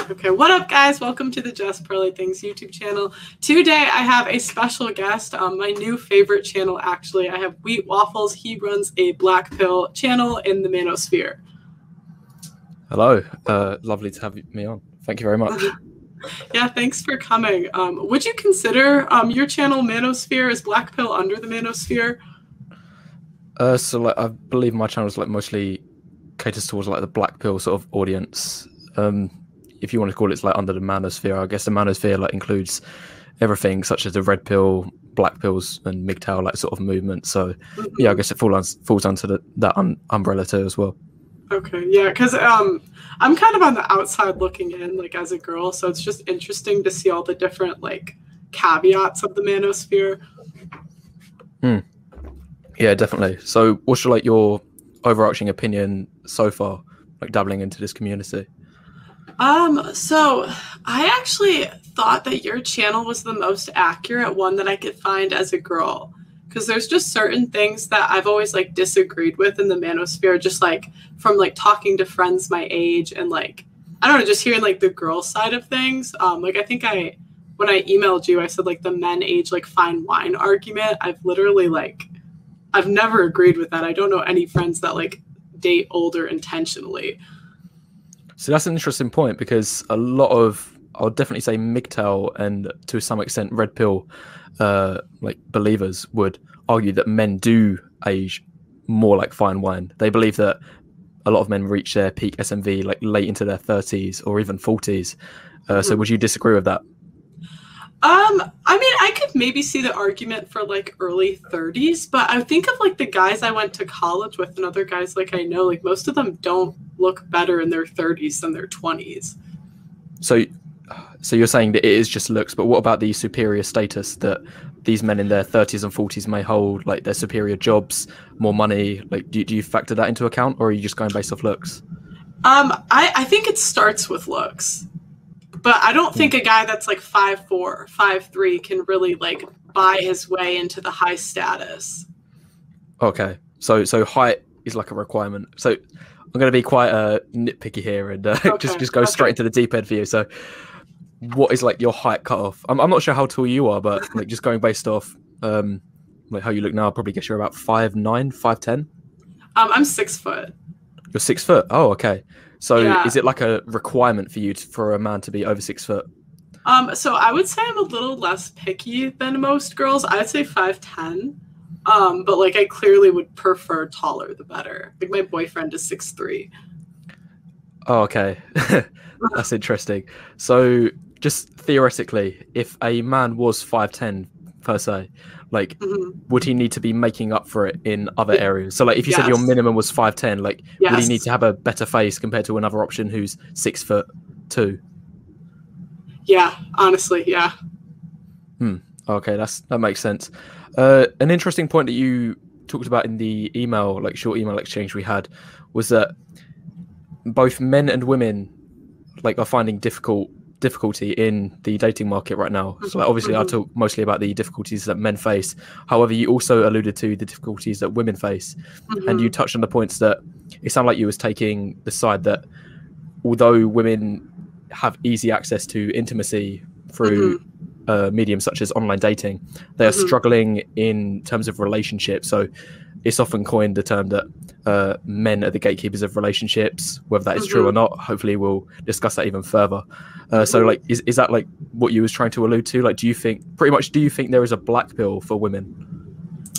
Okay, what up, guys? Welcome to the Just Pearly Things YouTube channel. Today, I have a special guest, my new favorite channel, actually. I have Wheat Waffles. He runs a Black Pill channel in the Manosphere. Hello. Lovely to have me on. Thank you very much. Yeah, thanks for coming. Would you consider your channel Manosphere? Is Black Pill under the Manosphere? So I believe my channel is mostly caters towards the Black Pill sort of audience. If you want to call it, it's under the Manosphere. I guess the Manosphere includes everything such as the Red Pill, Black Pills, and MGTOW sort of movement. So yeah, I guess it falls under that umbrella too as well. Okay, yeah, because I'm kind of on the outside looking in, as a girl, so it's just interesting to see all the different caveats of the Manosphere. Yeah, definitely. So what's your overarching opinion so far, dabbling into this community? So I actually thought that your channel was the most accurate one that I could find as a girl, because there's just certain things that I've always disagreed with in the Manosphere, just from talking to friends my age and I don't know, just hearing the girl side of things. I think when I emailed you, I said the men age fine wine argument. I've literally I've never agreed with that. I don't know any friends that date older intentionally. So that's an interesting point, because a lot of, I'll definitely say MGTOW and to some extent Red Pill believers would argue that men do age more like fine wine. They believe that a lot of men reach their peak SMV late into their 30s or even 40s. So would you disagree with that? I mean, I could maybe see the argument for early 30s, but I think of the guys I went to college with and other guys I know, most of them don't look better in their 30s than their 20s. So you're saying that it is just looks, but what about the superior status that these men in their 30s and 40s may hold, their superior jobs, more money? Do you factor that into account, or are you just going based off looks? I think it starts with looks. But I don't think a guy that's 5'4", 5'3" can really buy his way into the high status. Okay, so height is a requirement. So I'm going to be quite nitpicky here and just go straight into the deep end for you. So what is your height cutoff? I'm not sure how tall you are, but just going based off how you look now, I probably guess you're about 5'9", 5'10". I'm 6 foot. You're 6 foot. Oh, okay. So yeah. Is it a requirement for you for a man to be over 6 foot? So I would say I'm a little less picky than most girls. I'd say 5'10". But I clearly would prefer taller the better. My boyfriend is 6'3". Oh, okay. That's interesting. So just theoretically, if a man was 5'10" per se, would he need to be making up for it in other areas? So if you said your minimum was 5'10", would he need to have a better face compared to another option who's 6'2"? Yeah, honestly, yeah. Okay, that makes sense. An interesting point that you talked about in the email, short email exchange we had, was that both men and women are finding difficulty in the dating market right now. So obviously I talk mostly about the difficulties that men face. However, you also alluded to the difficulties that women face. And you touched on the points that it sounded like you was taking the side that although women have easy access to intimacy through mediums such as online dating, they are struggling in terms of relationships. So it's often coined the term that men are the gatekeepers of relationships. Whether that is true or not, hopefully we'll discuss that even further. So is that what you was trying to allude to? Do you think there is a black pill for women?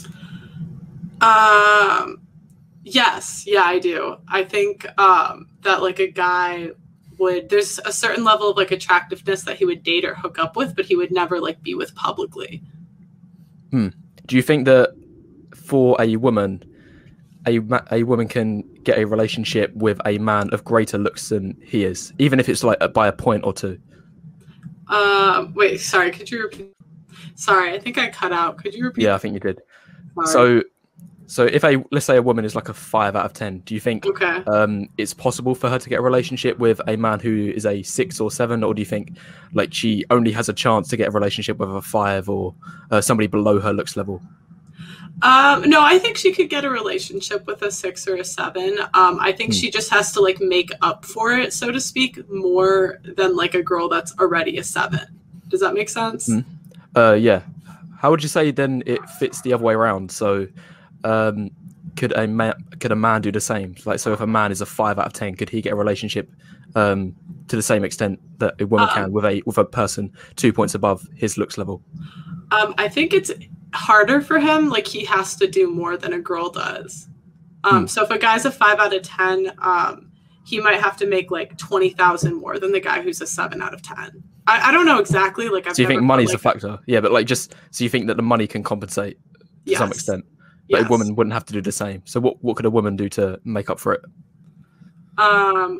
Yes, yeah, I do. I think that a guy there's a certain level of attractiveness that he would date or hook up with, but he would never be with publicly. Do you think that for a woman, a woman can get a relationship with a man of greater looks than he is, even if it's by a point or two? Wait, sorry, could you repeat? Sorry, I think I cut out. Could you repeat? Yeah, I think you did. Sorry. So if let's say a woman is a 5 out of 10, do you think it's possible for her to get a relationship with a man who is a 6 or 7, or do you think she only has a chance to get a relationship with a 5 or somebody below her looks level? No, I think she could get a relationship with a 6 or a 7. I think she just has to like make up for it, so to speak, more than like a girl that's already a 7. Does that make sense? Yeah. How would you say then it fits the other way around? So, could a man do the same? Like, so if a man is a 5 out of 10, could he get a relationship to the same extent that a woman can with a person 2 points above his looks level? I think it's harder for him. Like, he has to do more than a girl does. So if a guy's a 5 out of 10, he might have to make like 20,000 more than the guy who's a 7 out of 10. I don't know exactly. Like, so you think money's a factor? Yeah, but like, just so you think that the money can compensate to some extent, but a woman wouldn't have to do the same. So what could a woman do to make up for it? I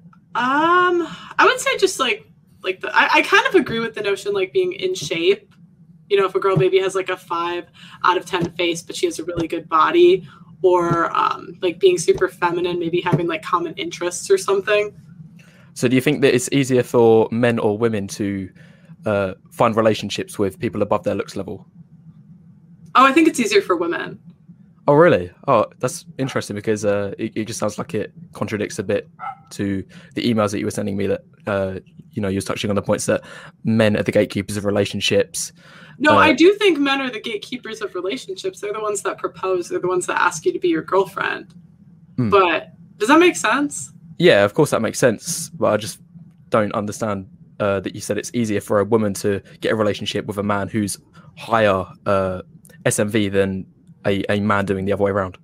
would say just like I kind of agree with the notion like being in shape. You know, if a girl maybe has like a 5 out of 10 face, but she has a really good body, or like being super feminine, maybe having like common interests or something. So do you think that it's easier for men or women to find relationships with people above their looks level? Oh, I think it's easier for women. Oh, really? Oh, that's interesting, because it just sounds like it contradicts a bit to the emails that you were sending me, that, you know, you were touching on the points that men are the gatekeepers of relationships. No, I do think men are the gatekeepers of relationships. They're the ones that propose. They're the ones that ask you to be your girlfriend. But does that make sense? Yeah, of course that makes sense. But I just don't understand that you said it's easier for a woman to get a relationship with a man who's higher SMV than a man doing the other way around.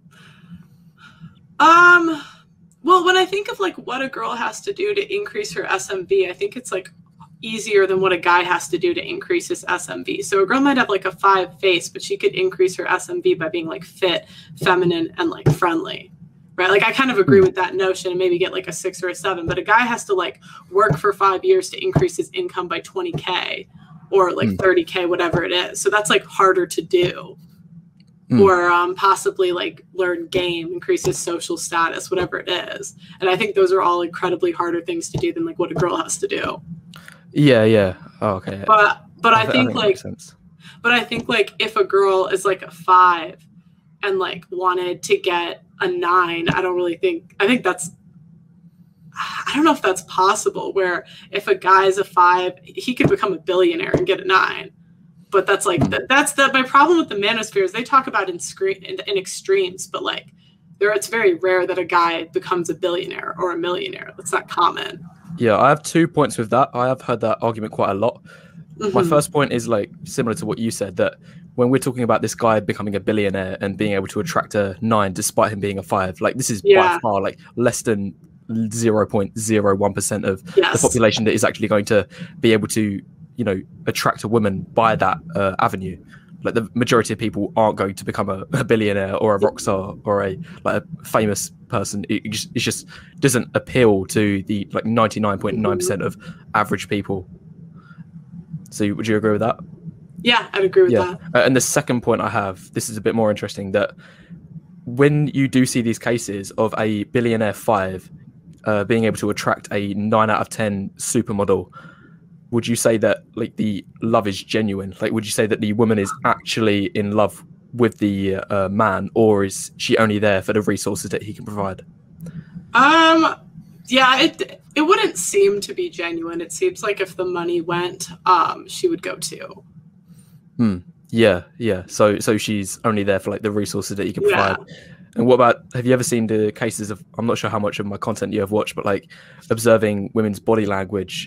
Well, when I think of like what a girl has to do to increase her SMV, I think it's like easier than what a guy has to do to increase his SMV. So a girl might have like a 5 face, but she could increase her SMV by being like fit, feminine, and like friendly, right? Like, I kind of agree with that notion, and maybe get like a 6 or a 7, but a guy has to like work for 5 years to increase his income by 20K or like 30K, whatever it is. So that's like harder to do. Or possibly like learn game, increase his social status, whatever it is. And I think those are all incredibly harder things to do than like what a girl has to do. Yeah. Oh, okay. But I think like, but I think like if a girl is like a 5 and like wanted to get a 9, I think that's, I don't know if that's possible, where if a guy's a 5, he could become a billionaire and get a 9. But that's like, my problem with the manosphere is they talk about in extremes, but like it's very rare that a guy becomes a billionaire or a millionaire. That's not common. Yeah, I have 2 points with that. I have heard that argument quite a lot. My first point is like similar to what you said, that when we're talking about this guy becoming a billionaire and being able to attract a 9 despite him being a 5, like this is by far like less than 0.01% of the population that is actually going to be able to, you know, attract a woman by that avenue. Like, the majority of people aren't going to become a billionaire or a rock star or a famous person. It just doesn't appeal to the like 99.9% of average people. So would you agree with that? Yeah, I'd agree with that. And the second point I have, this is a bit more interesting, that when you do see these cases of a billionaire 5 being able to attract a 9 out of 10 supermodel, would you say that like the love is genuine? Like, would you say that the woman is actually in love with the man, or is she only there for the resources that he can provide? Yeah, it wouldn't seem to be genuine. It seems like if the money went, she would go too. Yeah. So she's only there for like the resources that you can provide. And what about, have you ever seen the cases of, I'm not sure how much of my content you have watched, but like observing women's body language,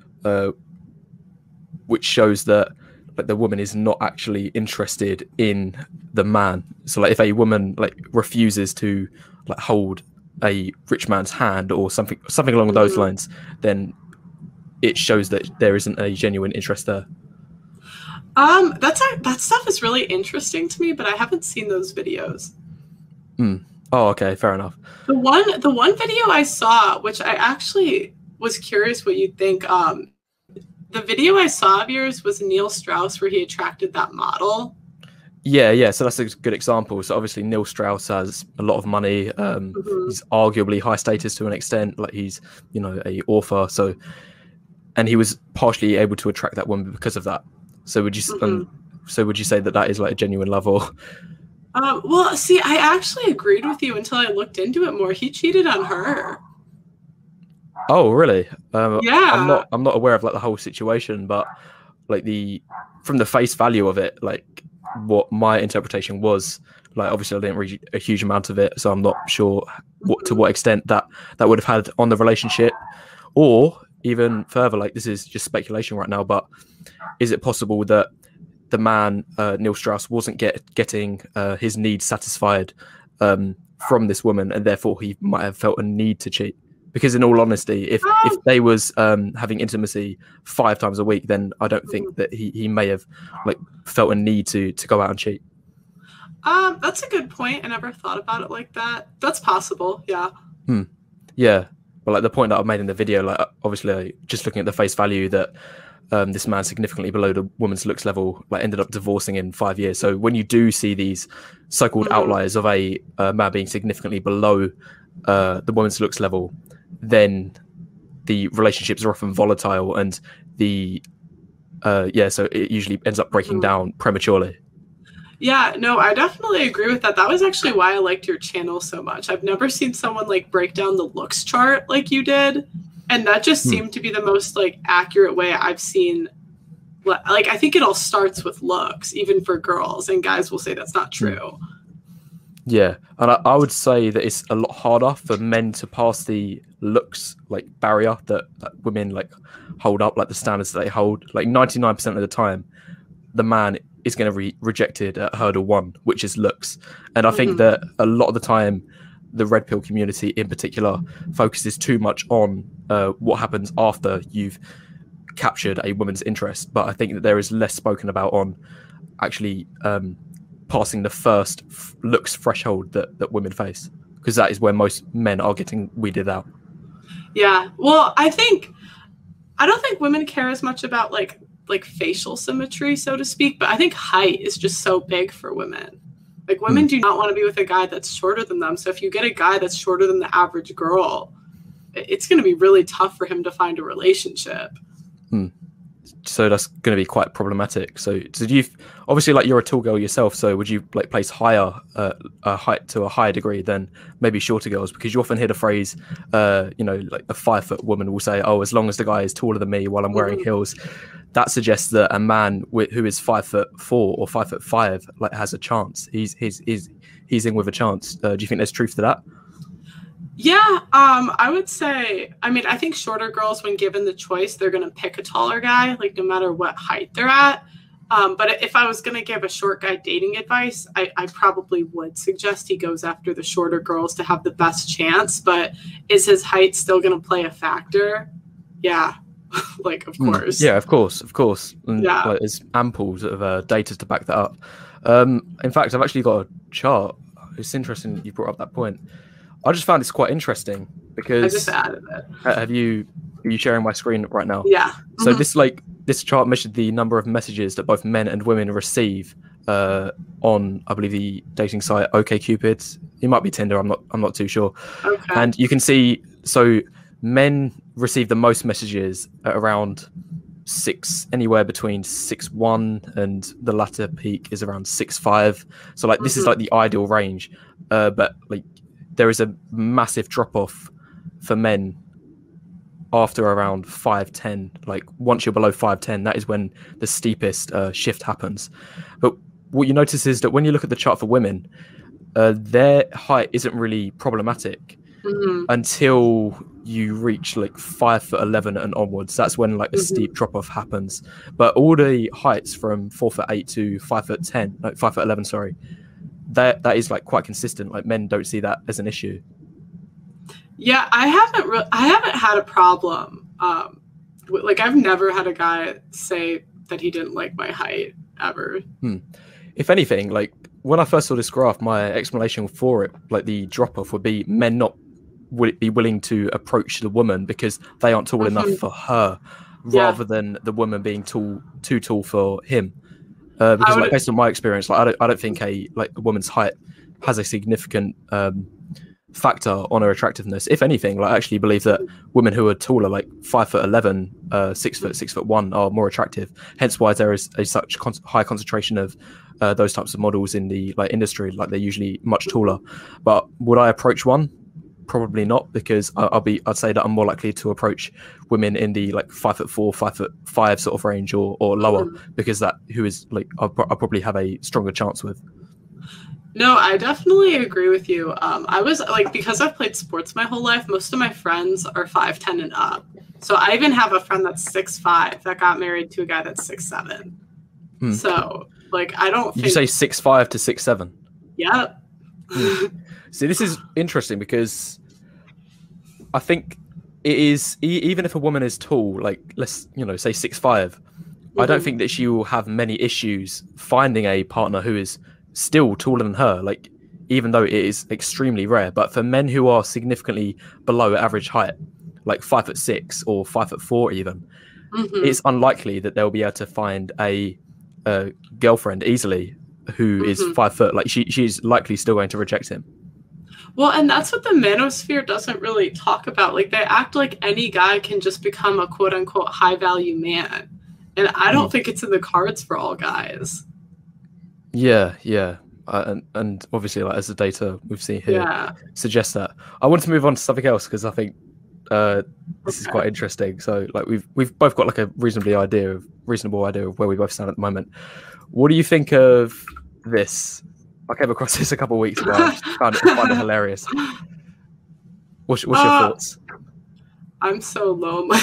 which shows that like the woman is not actually interested in the man. So like if a woman like refuses to like hold a rich man's hand or something along those lines, then it shows that there isn't a genuine interest there. That stuff is really interesting to me, but I haven't seen those videos. Oh, okay, fair enough. The one video I saw, which I actually was curious what you'd think, the video I saw of yours was Neil Strauss, where he attracted that model. Yeah. So that's a good example. So obviously Neil Strauss has a lot of money. He's arguably high status to an extent. Like, he's, you know, a author. So, and he was partially able to attract that woman because of that. So would you say that that is like a genuine love, or? Well, see, I actually agreed with you until I looked into it more. He cheated on her. Oh, really? Yeah. I'm not aware of like the whole situation, but like from the face value of it, like what my interpretation was, like obviously I didn't read a huge amount of it, so I'm not sure to what extent that would have had on the relationship, or even further, like this is just speculation right now, but is it possible that the man Neil Strauss wasn't getting his needs satisfied from this woman, and therefore he might have felt a need to cheat? Because in all honesty, if they was having intimacy 5 times a week, then I don't think that he may have like felt a need to go out and cheat. That's a good point. I never thought about it like that. That's possible. Yeah. Yeah. But like the point that I've made in the video, like obviously just looking at the face value that this man significantly below the woman's looks level, like ended up divorcing in 5 years. So when you do see these so-called outliers of a man being significantly below the woman's looks level, then the relationships are often volatile, and so it usually ends up breaking down prematurely. Yeah, no, I definitely agree with that. That was actually why I liked your channel so much. I've never seen someone like break down the looks chart like you did, and that just seemed to be the most like accurate way I've seen. Like I think it all starts with looks, even for girls, and guys will say that's not true. Yeah, and I would say that it's a lot harder for men to pass the looks like barrier that women like hold up, like the standards that they hold. Like 99% of the time, the man is going to be rejected at hurdle 1, which is looks. And I think that a lot of the time, the red pill community in particular focuses too much on what happens after you've captured a woman's interest. But I think that there is less spoken about on actually passing the first looks threshold that women face, because that is where most men are getting weeded out. Yeah, well, I don't think women care as much about like facial symmetry, so to speak, but I think height is just so big for women. Like women do not want to be with a guy that's shorter than them. So if you get a guy that's shorter than the average girl, it's going to be really tough for him to find a relationship. So that's going to be quite problematic. So did you, obviously, like you're a tall girl yourself, so would you like place higher height to a higher degree than maybe shorter girls? Because you often hear the phrase, like a 5-foot woman will say, "Oh, as long as the guy is taller than me while I'm wearing heels," that suggests that a man who is 5'4" or 5'5" like has a chance. He's in with a chance. Do you think there's truth to that? Yeah, I would say, I think shorter girls, when given the choice, they're going to pick a taller guy, like no matter what height they're at. But if I was going to give a short guy dating advice, I probably would suggest he goes after the shorter girls to have the best chance. But is his height still going to play a factor? Yeah, like, of course. Yeah, of course. And, like, there's ample sort of data to back that up. In fact, I've actually got a chart. It's interesting you brought up that point. I just found it's quite interesting because I just added it. Are you sharing my screen right now? Yeah. So this chart measured the number of messages that both men and women receive on, I believe, the dating site OkCupid. It might be Tinder. I'm not too sure. Okay. And you can see, so men receive the most messages at around 6, anywhere between 6'1", and the latter peak is around 6'5". So like this is like the ideal range, but like there is a massive drop off for men after around 5'10". Like once you're below 5'10", that is when the steepest shift happens. But what you notice is that when you look at the chart for women, their height isn't really problematic until you reach like 5'11" and onwards. That's when like a steep drop off happens. But all the heights from 4'8" to 5'10", like 5'11", sorry, that is like quite consistent. Like men don't see that as an issue. Yeah, I haven't had a problem. Like I've never had a guy say that he didn't like my height ever. If anything, like when I first saw this graph, my explanation for it, like the drop off, would be men not be willing to approach the woman because they aren't tall enough for her, rather than the woman being too tall for him. Because like based on my experience, like I don't think a woman's height has a significant factor on her attractiveness. If anything, like I actually believe that women who are taller, like 5'11", 6'1", are more attractive. Hence why there is such high concentration of those types of models in the like industry. Like they're usually much taller. But would I approach one? Probably not, because I'd say that I'm more likely to approach women in the like 5'4", 5'5" sort of range or lower, because that who is like I'll probably have a stronger chance with. No, I definitely agree with you. I was like, because I've played sports my whole life, most of my friends are 5'10" and up. So I even have a friend that's 6'5" that got married to a guy that's 6'7". So like, I don't think... You say 6'5" to 6'7"? Yep. See, this is interesting because I think it is, even if a woman is tall, like let's, say 6'5", I don't think that she will have many issues finding a partner who is still taller than her, like even though it is extremely rare. But for men who are significantly below average height, like 5'6" or 5'4" even, it's unlikely that they'll be able to find a girlfriend easily who is 5 foot. Like she's likely still going to reject him. Well, and that's what the manosphere doesn't really talk about. Like, they act like any guy can just become a quote-unquote high-value man. And I don't think it's in the cards for all guys. Yeah. And obviously, like as the data we've seen here suggests that. I want to move on to something else because I think this is quite interesting. So, like we've both got like a reasonable idea of where we both stand at the moment. What do you think of this? I came across this a couple of weeks ago. I just found it hilarious. What's your thoughts? I'm so lonely.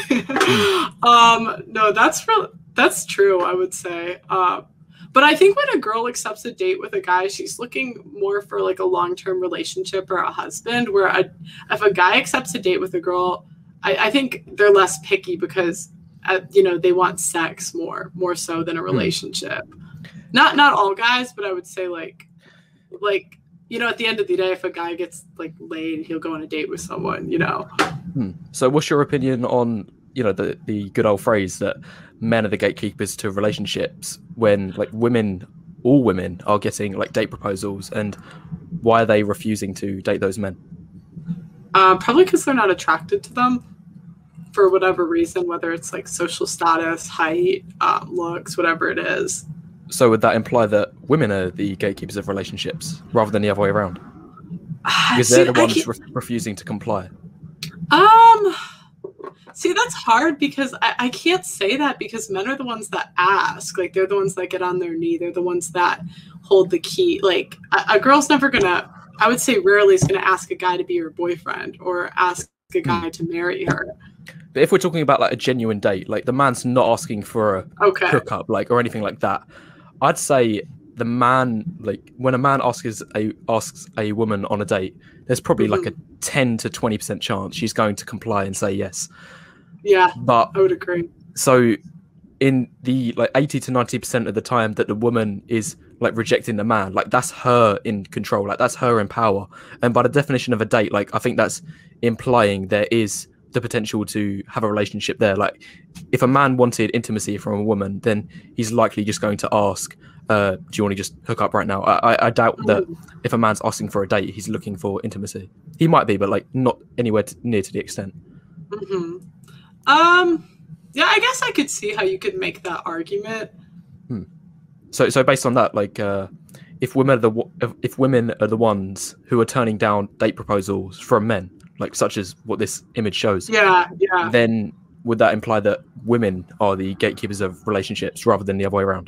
No, that's true, I would say. But I think when a girl accepts a date with a guy, she's looking more for like a long-term relationship or a husband. Where if a guy accepts a date with a girl, I think they're less picky because they want sex more so than a relationship. Not all guys, but I would say like at the end of the day, if a guy gets like laid, he'll go on a date with someone. So what's your opinion on the good old phrase that men are the gatekeepers to relationships, when like all women are getting like date proposals, and why are they refusing to date those men? Probably because they're not attracted to them for whatever reason, whether it's like social status, height, looks, whatever it is. So would that imply that women are the gatekeepers of relationships rather than the other way around? Because they're the ones refusing to comply. See, that's hard because I can't say that, because men are the ones that ask. Like, they're the ones that get on their knee. They're the ones that hold the key. Like, a girl's never gonna, I would say rarely is gonna ask a guy to be her boyfriend or ask a guy to marry her. But if we're talking about like a genuine date, like the man's not asking for a hookup, like, or anything like that, I'd say the man, like when a man asks a woman on a date, there's probably like a 10 to 20% chance she's going to comply and say yes. Yeah, but I would agree. So in the like 80 to 90% of the time that the woman is like rejecting the man, like that's her in control, like that's her in power. And by the definition of a date, like I think that's implying there is the potential to have a relationship there. Like if a man wanted intimacy from a woman, then he's likely just going to ask, do you want to just hook up right now? I doubt that if a man's asking for a date, he's looking for intimacy. He might be, but like not anywhere near to the extent. Yeah, I guess I could see how you could make that argument. So based on that, like if women are the ones who are turning down date proposals from men, like such as what this image shows, then would that imply that women are the gatekeepers of relationships rather than the other way around?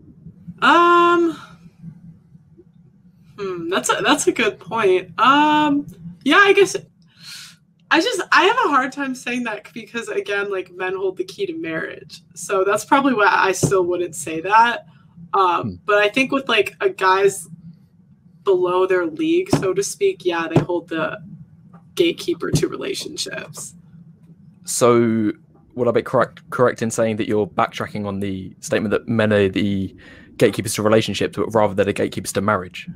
That's a good point. Yeah, I guess I have a hard time saying that because, again, like, men hold the key to marriage. So that's probably why I still wouldn't say that. But I think with like a guy's below their league, so to speak, yeah, they hold the gatekeeper to relationships. So would I be correct in saying that you're backtracking on the statement that men are the gatekeepers to relationships, but rather than the gatekeepers to marriage?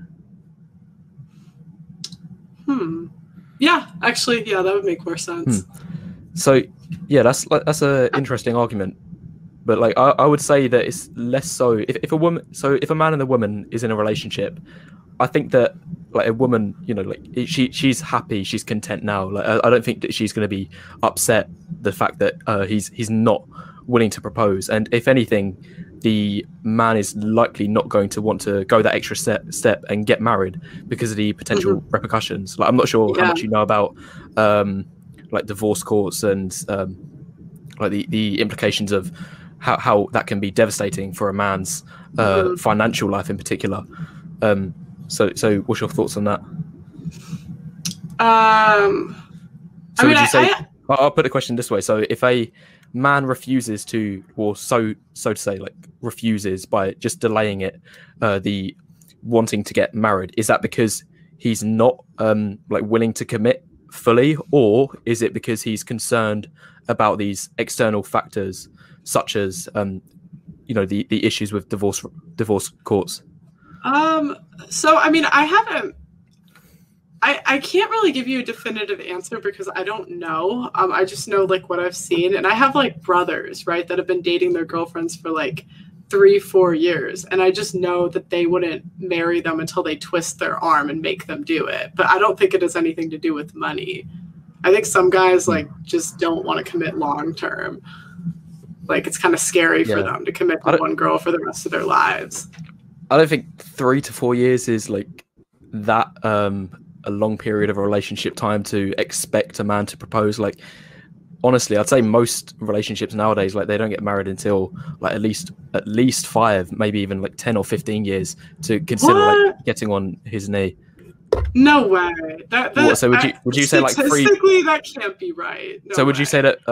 Yeah, actually, yeah, that would make more sense. So, yeah, that's an interesting argument. But like, I would say that it's less so if a man and a woman is in a relationship, I think that like a woman, like she's happy, she's content now. Like I don't think that she's going to be upset the fact that he's not willing to propose. And if anything, the man is likely not going to want to go that extra step and get married because of the potential repercussions. Like, I'm not sure how much you know about like divorce courts and like the implications of how that can be devastating for a man's financial life in particular. So what's your thoughts on that? So would you say? I'll put the question this way: so if a man refuses to, or so to say, like refuses by just delaying it, the wanting to get married, is that because he's not like willing to commit fully, or is it because he's concerned about these external factors such as you know, the issues with divorce courts? So I mean, I can't really give you a definitive answer because I don't know. I just know like what I've seen, and I have like brothers, right, that have been dating their girlfriends for like 3-4 years, and I just know that they wouldn't marry them until they twist their arm and make them do it. But I don't think it has anything to do with money. I think some guys like just don't want to commit long term. Like, it's kind of scary for them to commit to one girl for the rest of their lives. I don't think 3 to 4 years is like that a long period of a relationship time to expect a man to propose. Like, honestly, I'd say most relationships nowadays, like, they don't get married until like at least 5, maybe even like 10 or 15 years to consider like getting on his knee. No way. So would you say like 3? Statistically, that can't be right. No so would way. you say that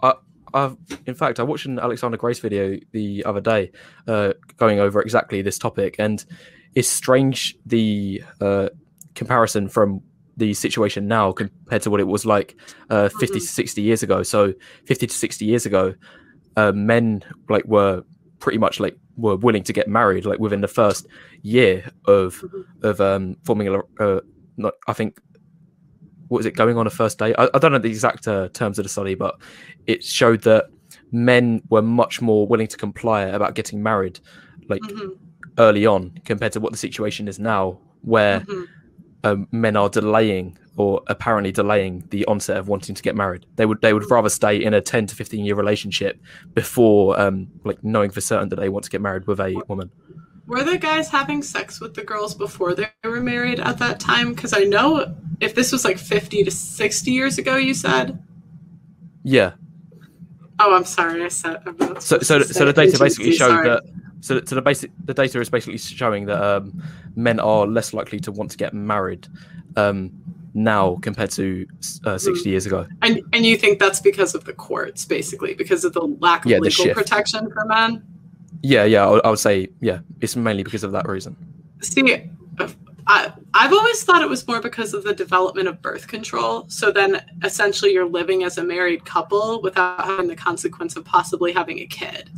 in fact, I watched an Alexander Grace video the other day going over exactly this topic, and it's strange the comparison from the situation now compared to what it was like 50 to 60 years ago. So 50 to 60 years ago, men like were pretty much like were willing to get married like within the first year of forming I think, what was it, going on a first date? I don't know the exact terms of the study, but it showed that men were much more willing to comply about getting married like early on compared to what the situation is now, where men are delaying, or apparently delaying, the onset of wanting to get married. They would rather stay in a 10 to 15 year relationship before like knowing for certain that they want to get married with a woman. Were the guys having sex with the girls before they were married at that time? Because I know if this was like 50 to 60 years ago, you said? Yeah. Oh, I'm sorry. I said. So the data basically showed that. So the data is basically showing that men are less likely to want to get married now compared to 60 years ago. And you think that's because of the courts, basically, because of the lack of legal protection for men? Yeah, I would say, yeah, it's mainly because of that reason. See, I've always thought it was more because of the development of birth control. So then essentially you're living as a married couple without having the consequence of possibly having a kid.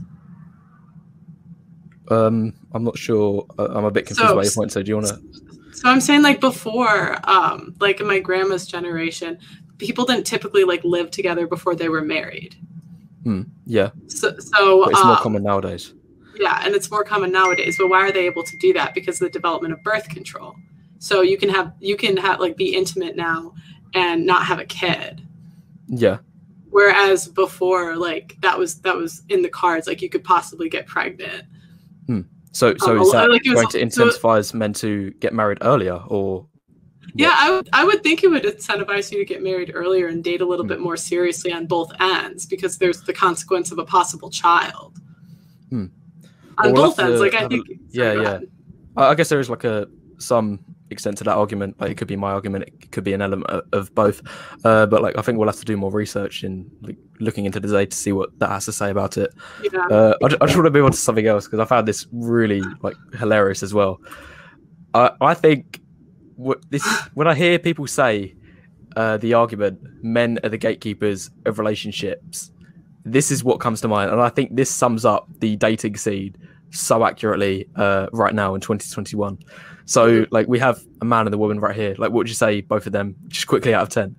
I'm not sure. I'm a bit confused by your point. So do you want to? So I'm saying, like, before, like in my grandma's generation, people didn't typically like live together before they were married. Yeah. So but it's more common nowadays. Yeah, and it's more common nowadays. But why are they able to do that? Because of the development of birth control. So you can have like be intimate now and not have a kid. Yeah. Whereas before, like that was in the cards. Like you could possibly get pregnant. So is that like going to incentivize men to get married earlier, or? Yeah, I would think it would incentivize you to get married earlier and date a little bit more seriously on both ends, because there's the consequence of a possible child. On both ends, like I think. I guess there is like some extent to that argument. Like it could be my argument, it could be an element of both. But like I think we'll have to do more research in like looking into the data to see what that has to say about it. Yeah. I just want to move on to something else because I found this really like hilarious as well. I think when I hear people say the argument, men are the gatekeepers of relationships, this is what comes to mind, and I think this sums up the dating scene so accurately right now in 2021. So like we have a man and a woman right here. Like what would you say both of them, just quickly, out of 10?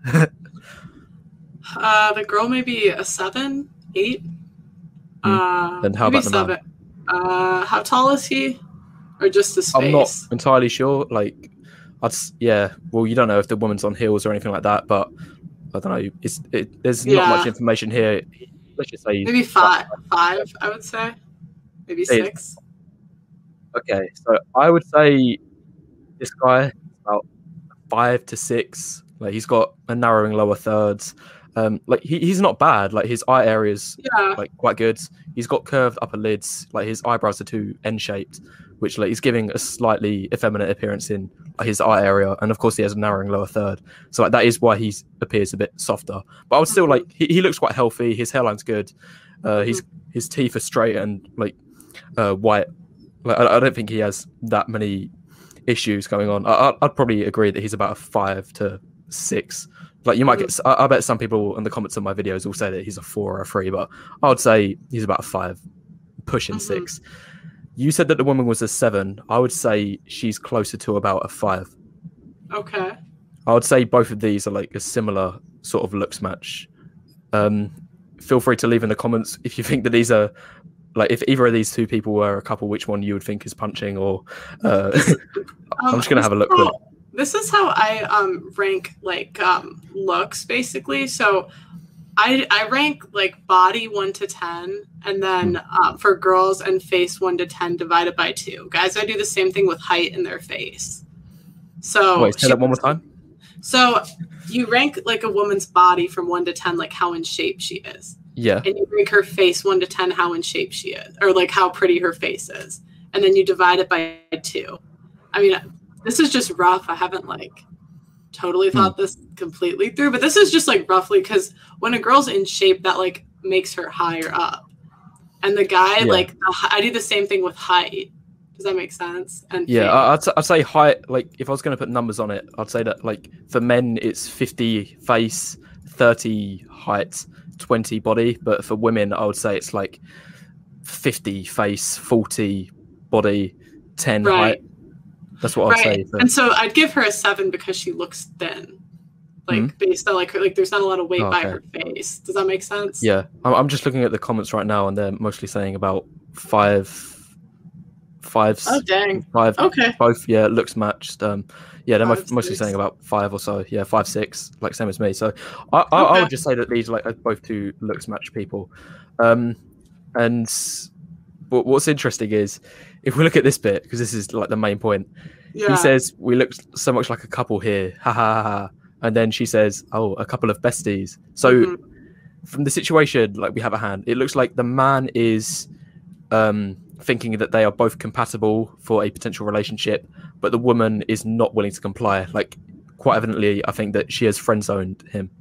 The girl maybe a 7, 8. And how about the 7? Man? How tall is he? Or just his face? I'm not entirely sure. Like well, you don't know if the woman's on heels or anything like that, but I don't know. There's not much information here. Let's just say maybe 5, I would say. maybe 6. Okay, so I would say this guy is about 5 to 6. Like he's got a narrowing lower thirds. Like he's not bad. Like his eye area's like quite good. He's got curved upper lids. Like his eyebrows are too N-shaped, which like he's giving a slightly effeminate appearance in his eye area. And of course he has a narrowing lower third. So like that is why he appears a bit softer. But I would still like he looks quite healthy. His hairline's good. His teeth are straight and like white. Like I don't think he has that many issues going on. I'd probably agree that he's about a 5 to 6. Like you might get, I bet some people in the comments on my videos will say that he's a 4 or a 3, but I would say he's about a 5, pushing 6. You said that the woman was a 7. I would say she's closer to about a 5. Okay. I would say both of these are like a similar sort of looks match. Feel free to leave in the comments if you think that these are like, if either of these two people were a couple, which one you would think is punching, or I'm just gonna have a look. This is how I rank like looks basically. So I rank like body 1 to 10, and then for girls and face 1 to 10 divided by 2. Guys, I do the same thing with height in their face. So wait, say that one more time. So you rank like a woman's body from 1 to 10, like how in shape she is. Yeah. And you rank her face 1 to 10, how in shape she is, or like how pretty her face is. And then you divide it by 2. I mean, this is just rough. I haven't like totally thought this completely through, but this is just like roughly, because when a girl's in shape, that like makes her higher up. And the guy, like, I do the same thing with height. Does that make sense? And I'd say height, like if I was going to put numbers on it, I'd say that like for men, it's 50 face, 30 height, 20 body, but for women I would say it's like 50 face, 40 body, 10 height. That's what I'd say. And so I'd give her a 7 because she looks thin, like based on like her, like there's not a lot of weight by her face. Does that make sense? Yeah, I'm just looking at the comments right now, and they're mostly saying about 5. Oh dang. 5. Okay. Both looks matched. They're mostly saying about 5 or so. 5, 6, like same as me. So I would just say that these like are both two looks match people. And what's interesting is if we look at this bit, because this is like the main point. He says we look so much like a couple here, ha ha ha, and then she says, "Oh, a couple of besties." So from the situation, like we have at hand, it looks like the man is thinking that they are both compatible for a potential relationship, but the woman is not willing to comply. Like quite evidently, I think that she has friend zoned him.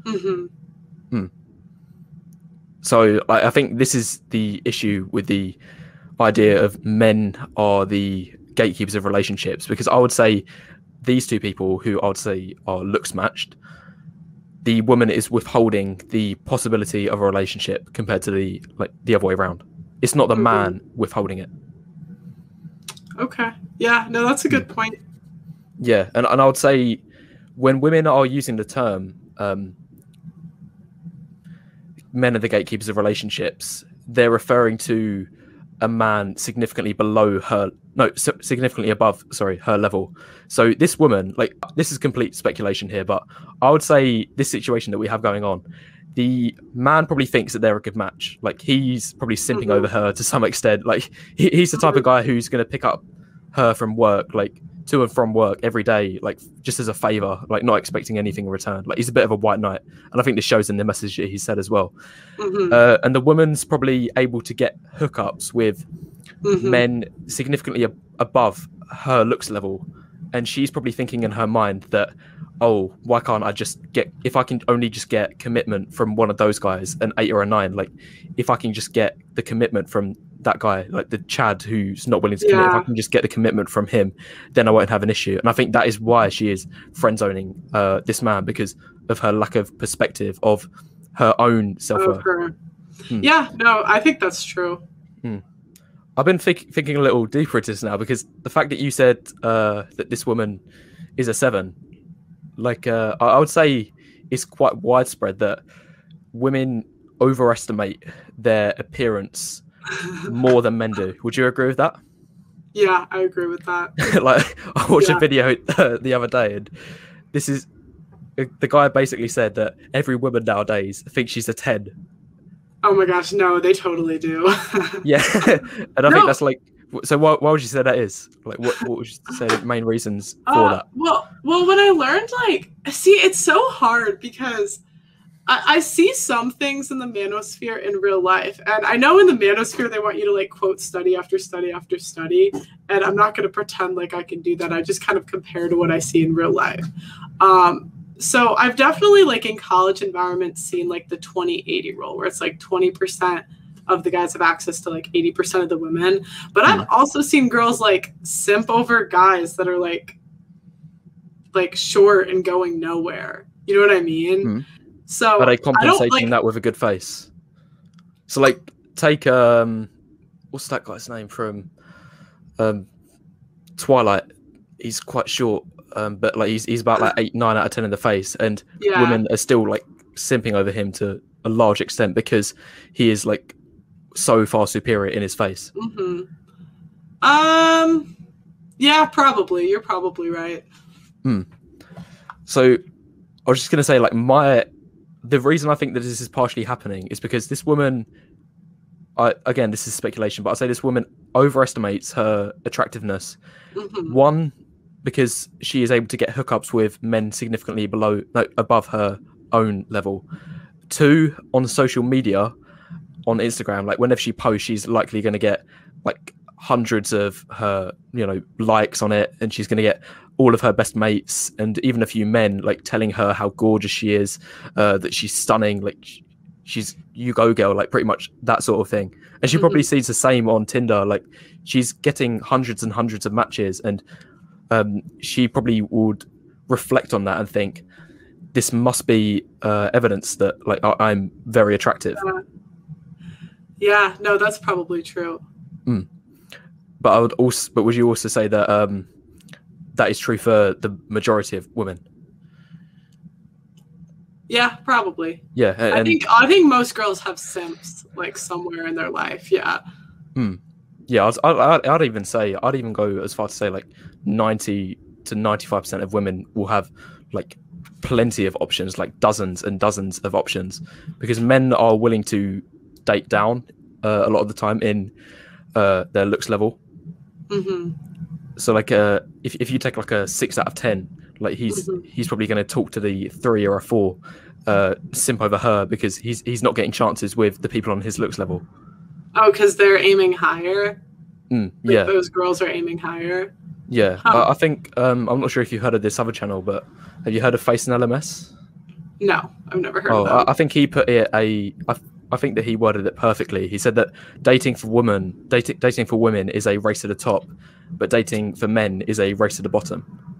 So I think this is the issue with the idea of men are the gatekeepers of relationships, because I would say these two people who I would say are looks matched, the woman is withholding the possibility of a relationship compared to the other way around. It's not the man withholding it. Okay. Yeah, no, that's a good point. Yeah, and I would say when women are using the term men are the gatekeepers of relationships, they're referring to a man significantly above her level. So this woman, like, this is complete speculation here, but I would say this situation that we have going on, the man probably thinks that they're a good match. Like he's probably simping over her to some extent. Like he's the type of guy who's going to pick up her from work, like to and from work every day, like just as a favor, like not expecting anything in return. Like he's a bit of a white knight, and I think this shows in the message that he said as well. And the woman's probably able to get hookups with men significantly above her looks level, and she's probably thinking in her mind that, oh, why can't I just get, if I can only just get commitment from one of those guys, an 8 or a 9, like if I can just get the commitment from that guy, like the Chad who's not willing to commit, if I can just get the commitment from him, then I won't have an issue. And I think that is why she is friend zoning this man, because of her lack of perspective of her own self-worth. Yeah, no, I think that's true. I've been thinking a little deeper into this now, because the fact that you said that this woman is a 7, like I would say it's quite widespread that women overestimate their appearance more than men do. Would you agree with that? Yeah, I agree with that. Like I watched a video the other day, and this is the guy basically said that every woman nowadays thinks she's a 10. Oh my gosh, no, they totally do. Yeah, and I think No, that's like. So why would you say that is? Like, what would you say the main reasons for that? well, when I learned, like, see, it's so hard because I see some things in the manosphere in real life, and I know in the manosphere they want you to like quote study after study after study, and I'm not going to pretend like I can do that. I just kind of compare to what I see in real life. So I've definitely like in college environments seen like the 20-80 rule, where it's like 20% of the guys have access to like 80% of the women. But I've also seen girls like simp over guys that are like short and going nowhere. You know what I mean? So Are they I don't compensating like that with a good face? So like take what's that guy's name from Twilight? He's quite short, but like he's about like 8, 9 out of 10 in the face, and yeah. women are still like simping over him to a large extent because he is like so far superior in his face. Yeah, probably. You're probably right. So I was just gonna say, like, the reason I think that this is partially happening is because this woman, again, this is speculation, but I'd say this woman overestimates her attractiveness. One, because she is able to get hookups with men significantly above her own level. Two, on social media, on Instagram, like whenever she posts, she's likely going to get like hundreds of her, likes on it, and she's going to get all of her best mates and even a few men like telling her how gorgeous she is, that she's stunning, like she's you go girl, like pretty much that sort of thing. And she probably sees the same on Tinder, like she's getting hundreds and hundreds of matches, and she probably would reflect on that and think this must be evidence that like I'm very attractive. Yeah, no, that's probably true. But would you also say that that is true for the majority of women? Yeah, probably. Yeah, I think most girls have simps like somewhere in their life. Yeah. Yeah, I'd even go as far to say like 90 to 95% of women will have like plenty of options, like dozens and dozens of options, because men are willing to date down a lot of the time in their looks level. So like if you take like a 6 out of 10, like he's probably going to talk to the 3 or a 4, simp over her, because he's not getting chances with the people on his looks level. Oh, because they're aiming higher. Yeah, those girls are aiming higher. Yeah, I think I'm not sure if you heard of this other channel, but have you heard of Face and LMS? No, I've never heard of that. I think he put it I think that he worded it perfectly. He said that dating for women is a race to the top, but dating for men is a race to the bottom.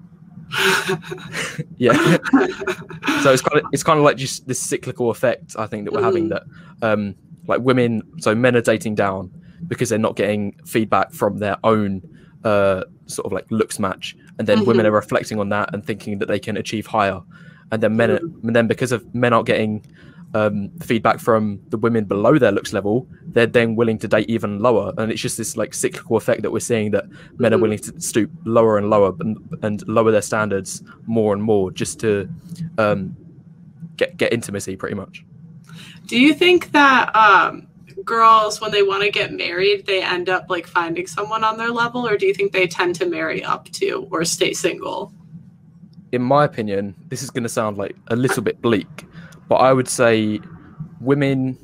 Yeah. So it's kind of like just this cyclical effect, I think, that we're having, that like men are dating down because they're not getting feedback from their own sort of like looks match, and then women are reflecting on that and thinking that they can achieve higher, and then because of men aren't getting feedback from the women below their looks level, they're then willing to date even lower, and it's just this like cyclical effect that we're seeing, that men are willing to stoop lower and lower and lower their standards more and more just to get intimacy, pretty much. Do you think that girls, when they want to get married, they end up like finding someone on their level, or do you think they tend to marry up to or stay single? In my opinion, this is going to sound like a little bit bleak, but I would say women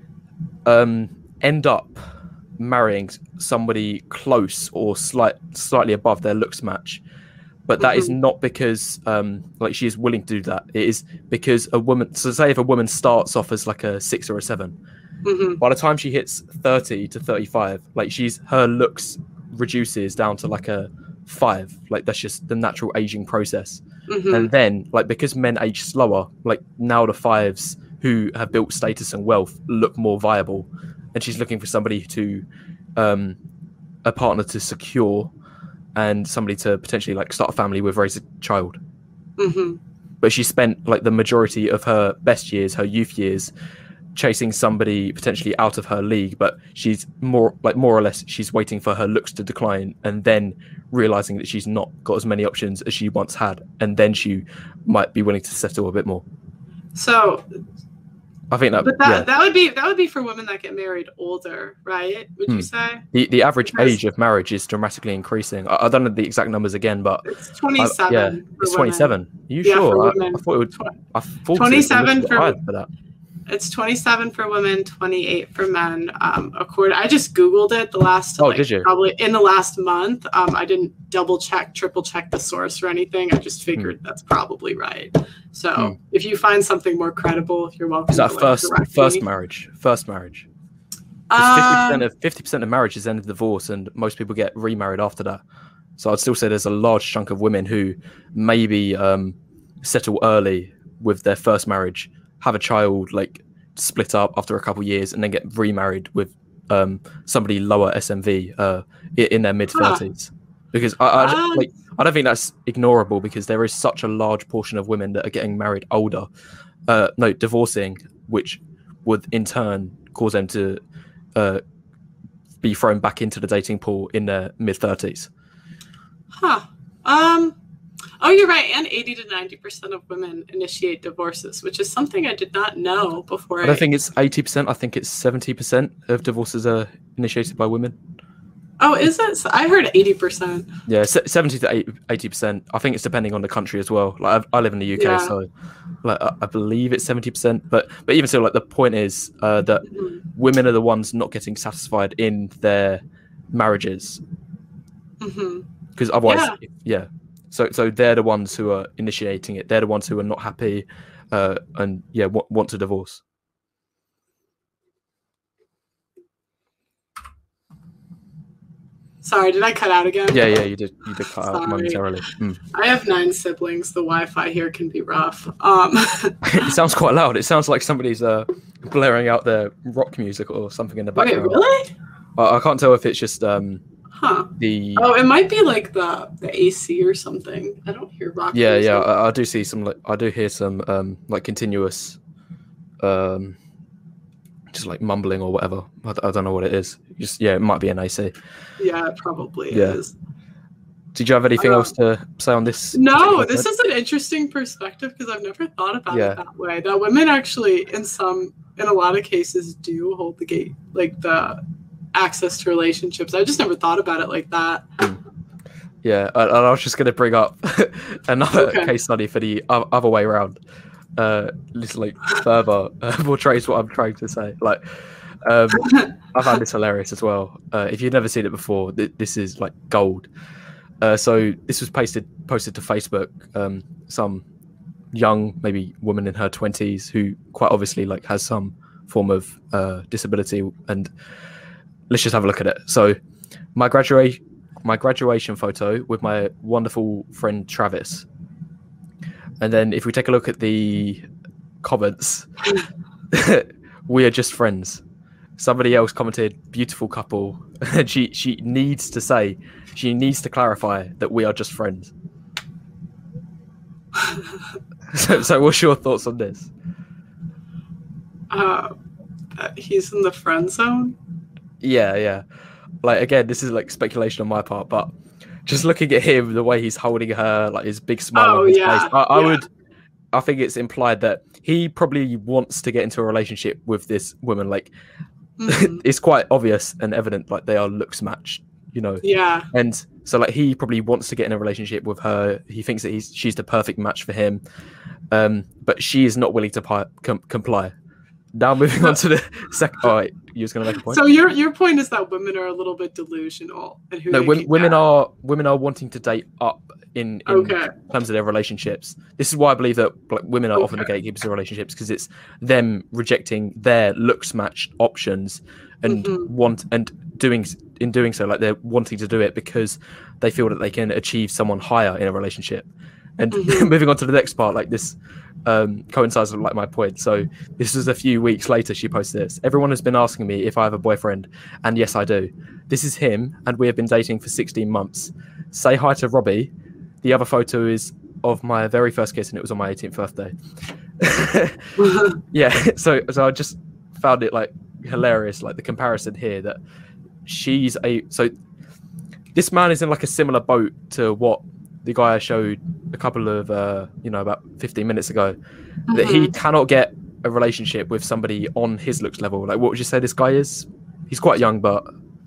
end up marrying somebody close or slightly above their looks match. But that is not because like she is willing to do that. It is because a woman, so say if a woman starts off as like a 6 or a 7, by the time she hits 30 to 35, like her looks reduces down to like a 5. Like that's just the natural aging process. And then like because men age slower, like now the 5s who have built status and wealth look more viable, and she's looking for somebody to a partner to secure, and somebody to potentially like start a family with, raise a child. But she spent like the majority of her best years, her youth years, chasing somebody potentially out of her league, but she's more or less she's waiting for her looks to decline, and then realizing that she's not got as many options as she once had, and then she might be willing to settle a bit more. So I think that, But yeah. that would be for women that get married older, right? Would you say? The average Because age of marriage is dramatically increasing. I don't know the exact numbers again, but it's yeah, 27 it's for women. 27. Are you Yeah, for sure? women. I thought it would. I thought it was a 27 little bit for higher for that. It's 27 for women, 28 for men. I just Googled it the last Did you? probably in the last month. I didn't triple check the source or anything. I just figured that's probably right. So if you find something more credible, you're welcome. Is that to first marriage? First marriage. 50% of marriages end in divorce, and most people get remarried after that. So I'd still say there's a large chunk of women who maybe settle early with their first marriage, have a child, like split up after a couple of years, and then get remarried with somebody lower SMV in their mid-30s. Because I don't think that's ignorable, because there is such a large portion of women that are getting married older, divorcing, which would in turn cause them to be thrown back into the dating pool in their mid-30s. Oh, you're right. And 80 to 90% of women initiate divorces, which is something I did not know before. I don't think it's 80%. I think it's 70% of divorces are initiated by women. Oh, is it? I heard 80%. Yeah, 70 to 80%. I think it's depending on the country as well. Like I live in the UK, so like I believe it's 70%. But even so, like the point is that women are the ones not getting satisfied in their marriages. Because otherwise, So they're the ones who are initiating it. They're the ones who are not happy, and want to divorce. Sorry, did I cut out again? Yeah, you did. You did cut out momentarily. I have 9 siblings. The Wi-Fi here can be rough. It sounds quite loud. It sounds like somebody's blaring out their rock music or something in the background. Wait, really? I can't tell if it's just it might be like the AC or something. I don't hear rock music. Yeah, I do see some I do hear some like continuous just like mumbling or whatever. I don't know what it is. It might be an AC. Yeah, it probably is. Did you have anything else to say on this? No, this is an interesting perspective, because I've never thought about it that way. That women actually, in a lot of cases, do hold the gate, like the access to relationships. I just never thought about it like that. Yeah, and I was just going to bring up another case study for the other way around. Just like further portrays what I'm trying to say. Like, I found this hilarious as well. If you've never seen it before, this is like gold. So this was posted to Facebook. Some young, maybe woman in her 20s, who quite obviously like has some form of disability, and let's just have a look at it. So my graduation photo with my wonderful friend Travis. And then if we take a look at the comments, we are just friends. Somebody else commented, beautiful couple. And she needs to clarify that we are just friends. So what's your thoughts on this? He's in the friend zone? Yeah. Like, again, this is like speculation on my part, but just looking at him, the way he's holding her, like his big smile on his face, I think it's implied that he probably wants to get into a relationship with this woman. Like, it's quite obvious and evident, like they are looks matched, you know. Yeah. And so, like, he probably wants to get in a relationship with her. He thinks that she's the perfect match for him, but she is not willing to comply. Now moving on to the second. All right, you was going to make a point. So your point is that women are a little bit delusional. And women are wanting to date up in terms of their relationships. This is why I believe that women are often the gatekeepers of relationships, because it's them rejecting their looks matched options and doing so, like they're wanting to do it because they feel that they can achieve someone higher in a relationship. And moving on to the next part, like this coincides with like my point. So this was a few weeks later, she posted this. Everyone has been asking me if I have a boyfriend, and yes, I do. This is him, and we have been dating for 16 months. Say hi to Robbie. The other photo is of my very first kiss, and it was on my 18th birthday. Yeah, so I just found it like hilarious, like the comparison here that this man is in like a similar boat to what the guy I showed a couple of about 15 minutes ago, that he cannot get a relationship with somebody on his looks level, like what would you say this guy is? He's quite young, but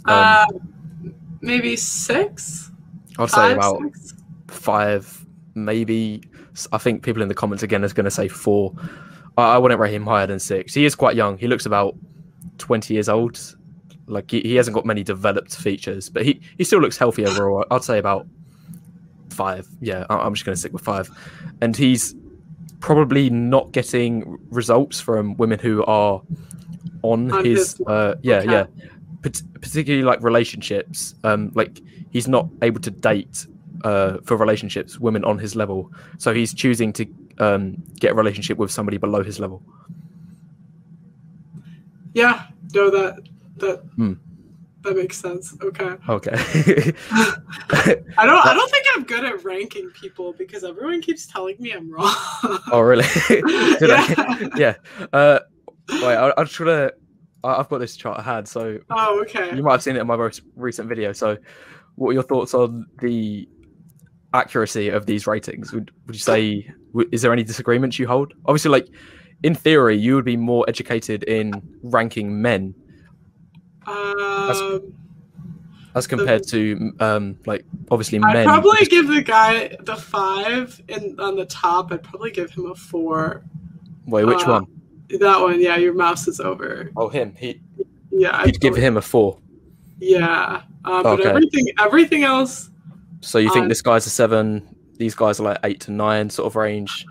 maybe 6. I'd say about 6. 5, maybe. I think people in the comments again is going to say 4. I wouldn't rate him higher than 6. He is quite young. He looks about 20 years old. Like he hasn't got many developed features, but he still looks healthy overall. I'd say about 5. Yeah, I'm just going to stick with 5. And he's probably not getting results from women who are on his particularly like relationships. Like he's not able to date for relationships women on his level, so he's choosing to get a relationship with somebody below his level. Yeah, no, that makes sense. Okay. I don't think I'm good at ranking people because everyone keeps telling me I'm wrong. Oh really? Yeah. Wait, I'm trying to. I've got this chart I had, so. Oh, okay. You might have seen it in my most recent video. So, what are your thoughts on the accuracy of these ratings? Would you say, is there any disagreements you hold? Obviously, like in theory, you would be more educated in ranking men as compared to like obviously men. I'd probably give the guy the 5 on the top. I'd probably give him a 4. Wait, which one? That one. Yeah, your mouse is over. Oh, him. Yeah, you'd give him a 4. Yeah, but everything else. So you think this guy's a 7? These guys are like 8 to 9 sort of range.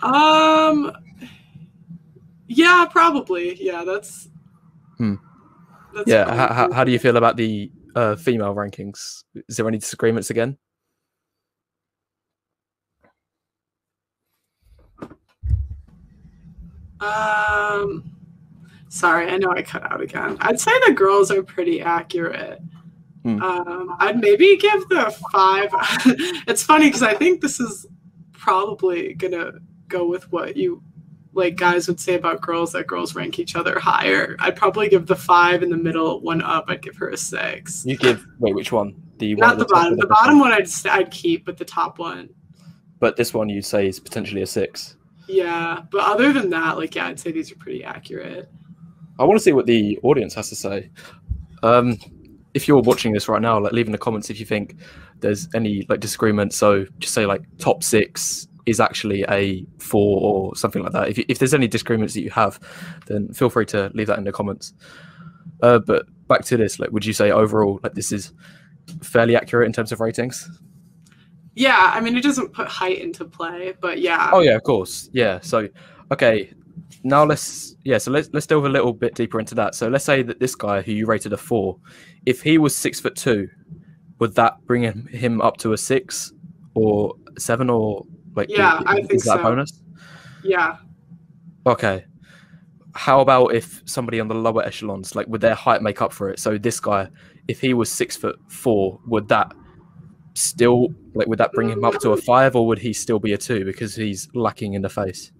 Yeah, probably. Yeah, that's yeah. How do you feel about the female rankings? Is there any disagreements again? Sorry, I know I cut out again. I'd say the girls are pretty accurate. I'd maybe give the 5. It's funny because I think this is probably gonna go with what you like guys would say about girls, that girls rank each other higher. I'd probably give the 5 in the middle, one up. I'd give her a 6. You give which one? Not the bottom. The bottom one I'd keep, but the top one. But this one you'd say is potentially a 6. Yeah, but other than that, like I'd say these are pretty accurate. I want to see what the audience has to say. If you're watching this right now, like leave in the comments if you think there's any like disagreement. So just say like top 6 is actually a 4 or something like that. If there's any disagreements that you have, then feel free to leave that in the comments. But back to this, like, would you say overall, like this is fairly accurate in terms of ratings? Yeah, I mean, it doesn't put height into play, but yeah. Oh yeah, of course. Yeah. So, okay. Now let's delve a little bit deeper into that. So let's say that this guy who you rated a 4, if he was 6'2", would that bring him up to a 6 or 7 or like? Yeah, I think so. Is that a bonus? Yeah. Okay. How about if somebody on the lower echelons, like would their height make up for it? So this guy, if he was 6'4", would that still would that bring him up to a 5 or would he still be a 2 because he's lacking in the face?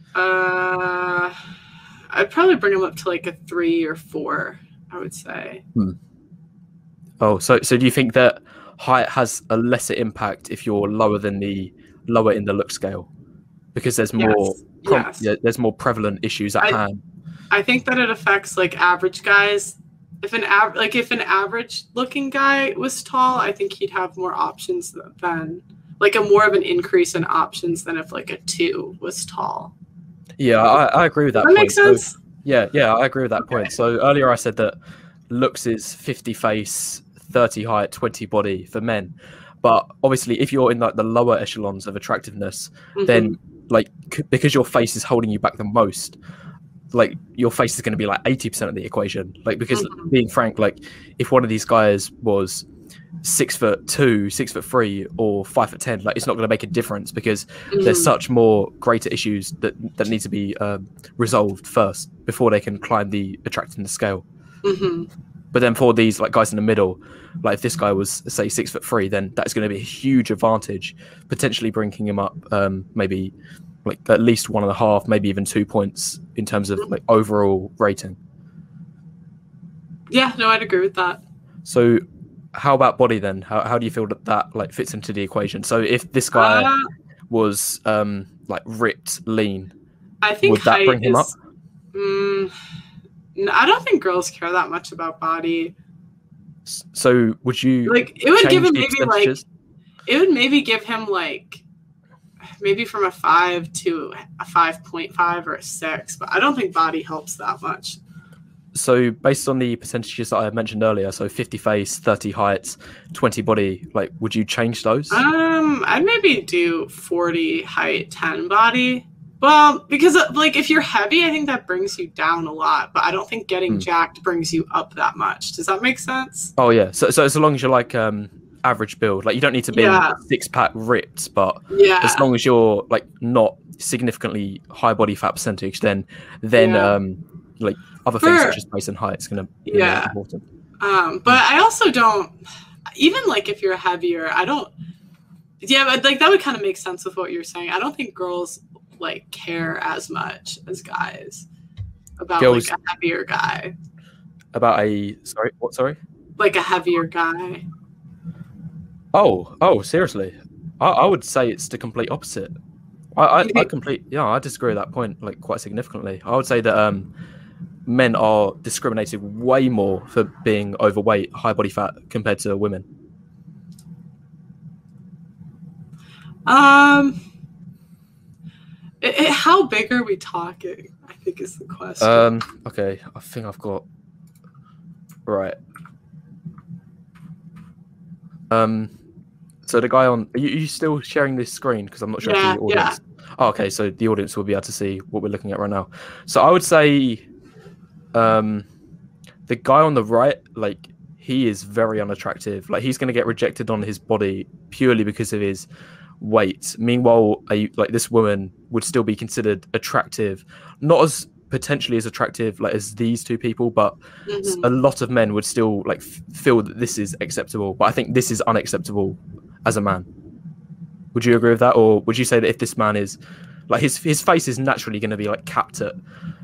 I'd probably bring him up to like a 3 or 4, I would say. Oh, so do you think that height has a lesser impact if you're lower in the look scale? Because there's more there's more prevalent issues at hand. I think that it affects like average guys. If an average looking guy was tall, I think he'd have more options than like a more of an increase in options than if like a 2 was tall. Yeah, I agree with that. That makes sense. So, yeah, I agree with that point. So earlier I said that looks is 50 face, 30 height, 20 body for men. But obviously, if you're in like the lower echelons of attractiveness, then like because your face is holding you back the most, like your face is going to be like 80% of the equation. Like because being frank, like if one of these guys was 6'2", 6'3", or 5'10", like it's not going to make a difference because there's such more greater issues that need to be resolved first before they can climb the attractiveness scale. But then for these like guys in the middle, like if this guy was say 6'3", then that's going to be a huge advantage, potentially bringing him up maybe like at least 1.5, maybe even 2 points in terms of like overall rating. Yeah, no, I'd agree with that. So how about body then? How do you feel that like fits into the equation? So if this guy was like ripped, lean, I think would that bring him up? Mm, no, I don't think girls care that much about body. So would you Like it would give change him the maybe percentages? it would maybe give him maybe from a 5 to a 5.5 or a 6, but I don't think body helps that much. So based on the percentages that I mentioned earlier, so 50 face, 30 height, 20 body, like would you change those? I'd maybe do 40 height, 10 body. Well, because like if you're heavy, I think that brings you down a lot, but I don't think getting jacked brings you up that much. Does that make sense? Oh yeah. So as long as you're like average build, like you don't need to be 6-pack ripped, but as long as you're like not significantly high body fat percentage, then like other things such as pace and height is going to be important. But I also don't, even like if you're heavier, I don't. Yeah, but like that would kind of make sense with what you're saying. I don't think girls like care as much as guys about like a heavier guy. About a sorry? Like a heavier guy. Oh, seriously? I would say it's the complete opposite. I disagree with that point like quite significantly. I would say that men are discriminated way more for being overweight, high body fat compared to women. How big are we talking? I think is the question. Okay, I think I've got right. So the guy on, are you still sharing this screen? Because I'm not sure if the audience. Yeah. Oh, okay, so the audience will be able to see what we're looking at right now. So I would say, the guy on the right, like he is very unattractive. Like he's going to get rejected on his body purely because of his weight. Meanwhile, like this woman would still be considered attractive, not as potentially as attractive like as these two people, but a lot of men would still like feel that this is acceptable. But I think this is unacceptable as a man. Would you agree with that, or would you say that if this man is like his face is naturally going to be like capped at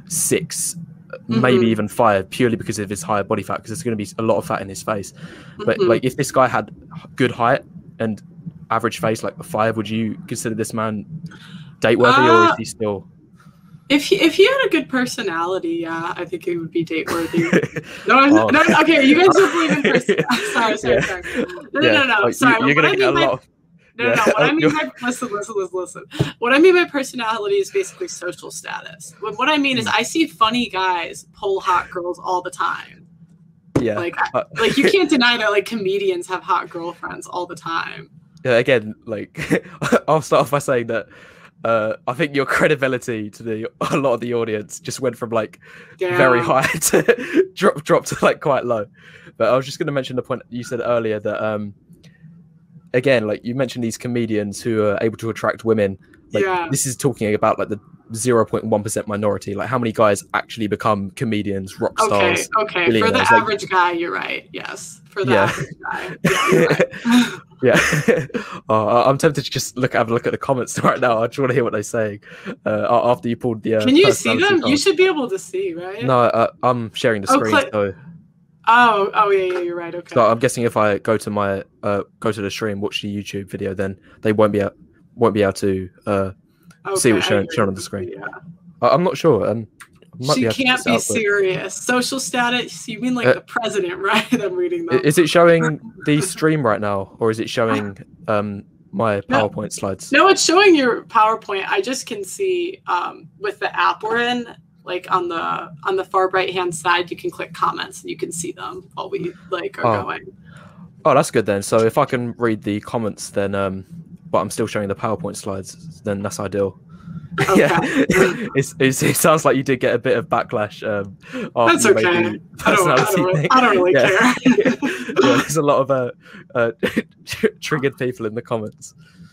6, maybe even 5, purely because of his higher body fat, because there's going to be a lot of fat in his face. But like if this guy had good height and average face like a 5, would you consider this man date worthy, or is he still? If he had a good personality, yeah, I think he would be date worthy. No, okay, you guys don't believe in personality. Sorry. No. Sorry. You're gonna get a lot of. No. What I mean by listen. What I mean by personality is basically social status. What I mean is I see funny guys pull hot girls all the time. Yeah. Like you can't deny that like comedians have hot girlfriends all the time. Yeah. Again, like I'll start off by saying that I think your credibility to a lot of the audience just went from like very high to drop to like quite low. But I was just going to mention the point you said earlier that again, like you mentioned these comedians who are able to attract women. Like this is talking about like the 0.1% minority. Like how many guys actually become comedians, rock stars? Okay. For the average guy, you're right. Yes. For the average guy. Yeah, you're right. I'm tempted to just have a look at the comments right now. I just want to hear what they're saying after you pulled the. Can you see them? You should be able to see, right? No, I'm sharing the screen. So. Oh yeah, you're right. Okay. So I'm guessing if I go to my go to the stream, watch the YouTube video, then they won't be able to see what's shown on the screen. Yeah. I'm not sure. She can't be serious. Social status? You mean like the president, right? I'm reading that. Is it showing the stream right now, or is it showing my PowerPoint slides? No, it's showing your PowerPoint. I just can see with the app we're in, like on the far right hand side, you can click comments and you can see them while we like are going. Oh, that's good then. So if I can read the comments, then but I'm still showing the PowerPoint slides, then that's ideal. Okay. Yeah, it sounds like you did get a bit of backlash. That's okay. I don't really care. There's a lot of triggered people in the comments.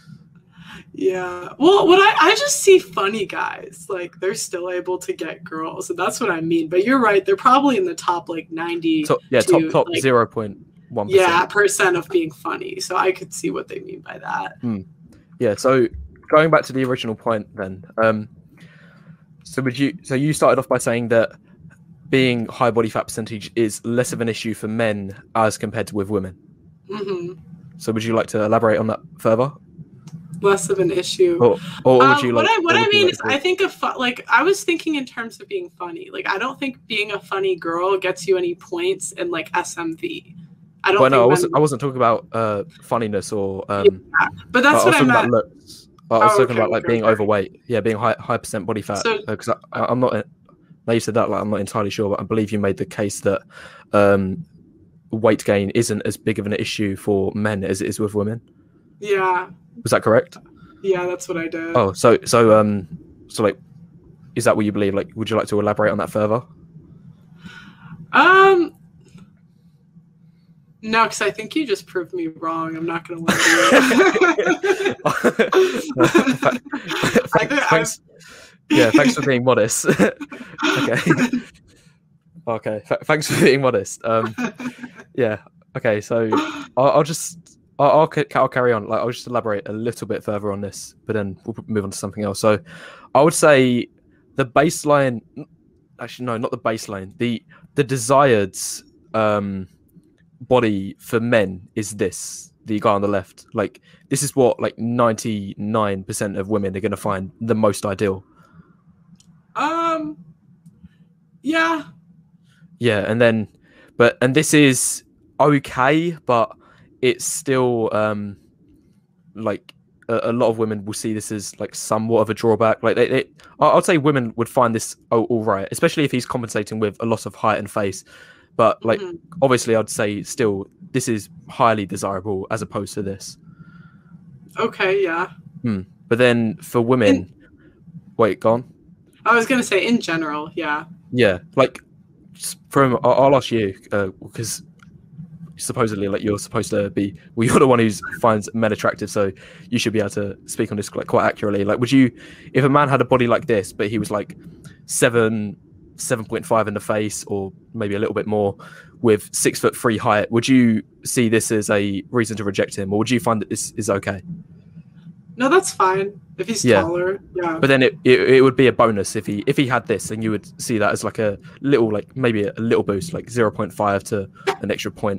Yeah. Well, I just see funny guys. Like they're still able to get girls, and that's what I mean. But you're right. They're probably in the top like 90. Top like, 0.1%. Yeah, percent of being funny. So I could see what they mean by that. Yeah. So going back to the original point, then. So you started off by saying that being high body fat percentage is less of an issue for men as compared to with women. So would you like to elaborate on that further? less of an issue. Or would you like? What I mean is, like I think like I was thinking in terms of being funny. Like I don't think being a funny girl gets you any points in like SMV. I don't. Well, no, think I wasn't talking about funniness or. Yeah, but that's what I meant. Looks. I was talking about like okay, being overweight. Yeah, being high percent body fat. Because I'm not. Now you said that, like I'm not entirely sure, but I believe you made the case that weight gain isn't as big of an issue for men as it is with women. Yeah. Was that correct? Yeah, that's what I did. Oh, so like, is that what you believe? Like, would you like to elaborate on that further? No, because I think you just proved me wrong. I'm not going to lie to you. Thanks. Yeah, thanks for being modest. Okay. Okay. Thanks for being modest. Yeah. Okay. So I'll carry on. Like I'll just elaborate a little bit further on this, but then we'll move on to something else. So I would say the baseline. Actually, no, not the baseline. The desired body for men is this. The guy on the left. Like this is what like 99% of women are going to find the most ideal. Yeah. Yeah, and this is okay, but it's still like a lot of women will see this as like somewhat of a drawback. Like I'd say women would find this all right, especially if he's compensating with a loss of height and face. But like obviously, I'd say still this is highly desirable as opposed to this. Okay. Yeah. But then for women, wait, go on. I was gonna say in general, yeah. Yeah, like I'll ask you because supposedly like you're supposed to be, well, you're the one who finds men attractive, so you should be able to speak on this like quite accurately. Like, would you, if a man had a body like this, but he was like 7.5 in the face, or maybe a little bit more, with 6'3" height, would you see this as a reason to reject him, or would you find that this is okay? No, that's fine if he's taller. Yeah. But then it would be a bonus if he had this, and you would see that as like a little, like maybe a little boost, like 0.5 to an extra point.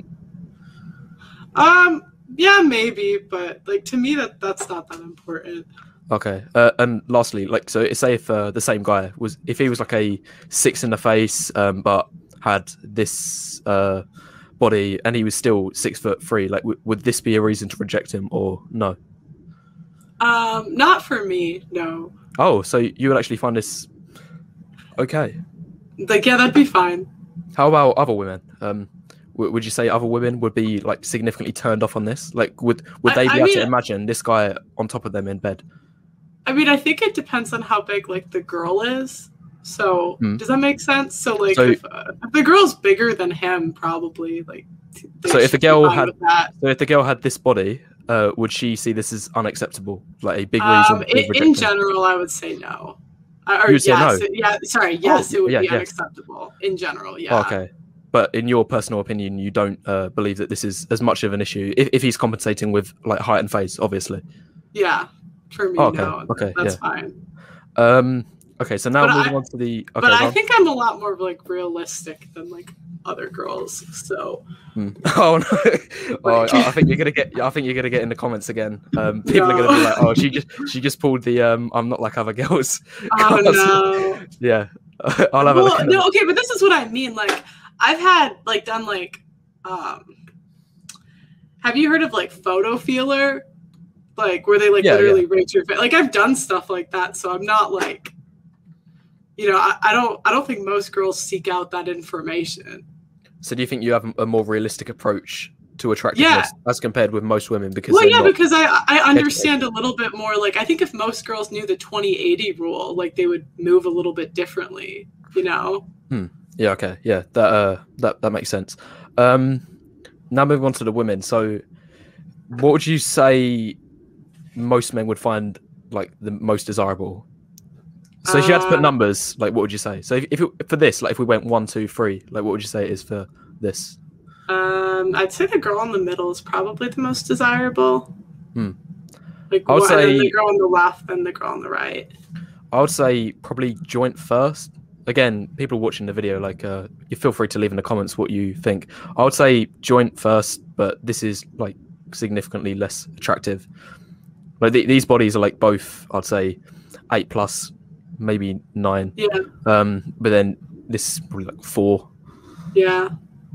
Yeah, maybe, but like to me that's not that important. Okay. And lastly, like, so say if the same guy was, if he was like a 6 in the face, but had this body, and he was still 6'3", like would this be a reason to reject him, or no? Not for me, no. Oh, so you would actually find this okay? Like, yeah, that'd be fine. How about other women? Would you say other women would be like significantly turned off on this? Like, would they be able to imagine this guy on top of them in bed? I mean, I think it depends on how big like the girl is. So does that make sense? So like, if the girl's bigger than him, probably like. So if the girl had this body, would she see this as unacceptable? Like a big reason? In general, I would say no. You would say no? Yeah, sorry. Yes, it would be unacceptable in general. Yeah. Okay. But in your personal opinion, you don't believe that this is as much of an issue if he's compensating with like height and face, obviously. Yeah, for me, no. Okay, that's fine. Okay, so now moving on to the. Okay, but I think I'm a lot more like realistic than like other girls. So. Oh no! I think you're gonna get in the comments again. People are gonna be like, "Oh, she just pulled the I'm not like other girls." Oh no! Yeah, I'll have a look. No, okay, but this is what I mean. Like, I've had like done like, have you heard of like photo feeler? Like where they like literally rate your face. Like I've done stuff like that, so I'm not like, you know, I don't think most girls seek out that information. So do you think you have a more realistic approach to attractiveness as compared with most women? Because because I understand a little bit more. Like I think if most girls knew the 20-80 rule, like they would move a little bit differently. You know. Yeah. Okay. Yeah. That makes sense. Now moving on to the women. So, what would you say most men would find like the most desirable? So if you had to put numbers, like what would you say? So if for this, like if we went 1, 2, 3, like what would you say it is for this? I'd say the girl in the middle is probably the most desirable. Like I would say the girl on the left, then the girl on the right. I would say probably joint first. Again, people watching the video, like you feel free to leave in the comments what you think. I would say joint first, but this is like significantly less attractive. Like these bodies are like both, I'd say, 8 plus, maybe 9. Yeah. But then this is probably like 4. Yeah.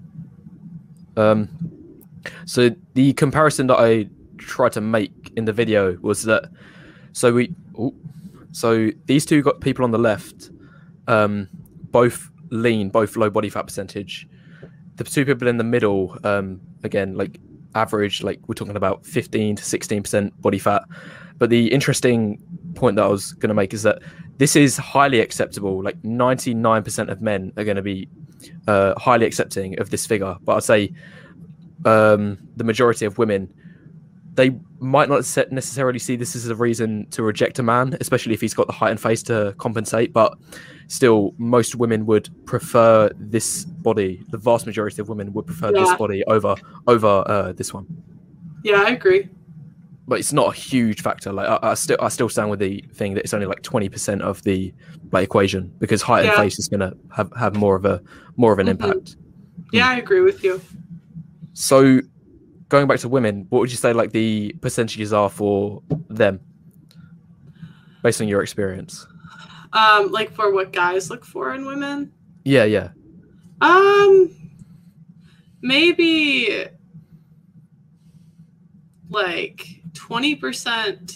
So the comparison that I tried to make in the video was that so these two got people on the left, both lean, both low body fat percentage. The two people in the middle, again, like average, like we're talking about 15 to 16% body fat. But the interesting point that I was going to make is that this is highly acceptable. Like 99% of men are going to be highly accepting of this figure. But I'd say the majority of women, they might not necessarily see this as a reason to reject a man, especially if he's got the height and face to compensate. But still, most women would prefer this body. The vast majority of women would prefer this body over this one. Yeah, I agree. But it's not a huge factor. Like I still stand with the thing that it's only like 20% of the equation, because height and face is gonna have more of an impact. Yeah, I agree with you. So going back to women, what would you say like the percentages are for them, based on your experience? Like for what guys look for in women? Yeah. Maybe like 20%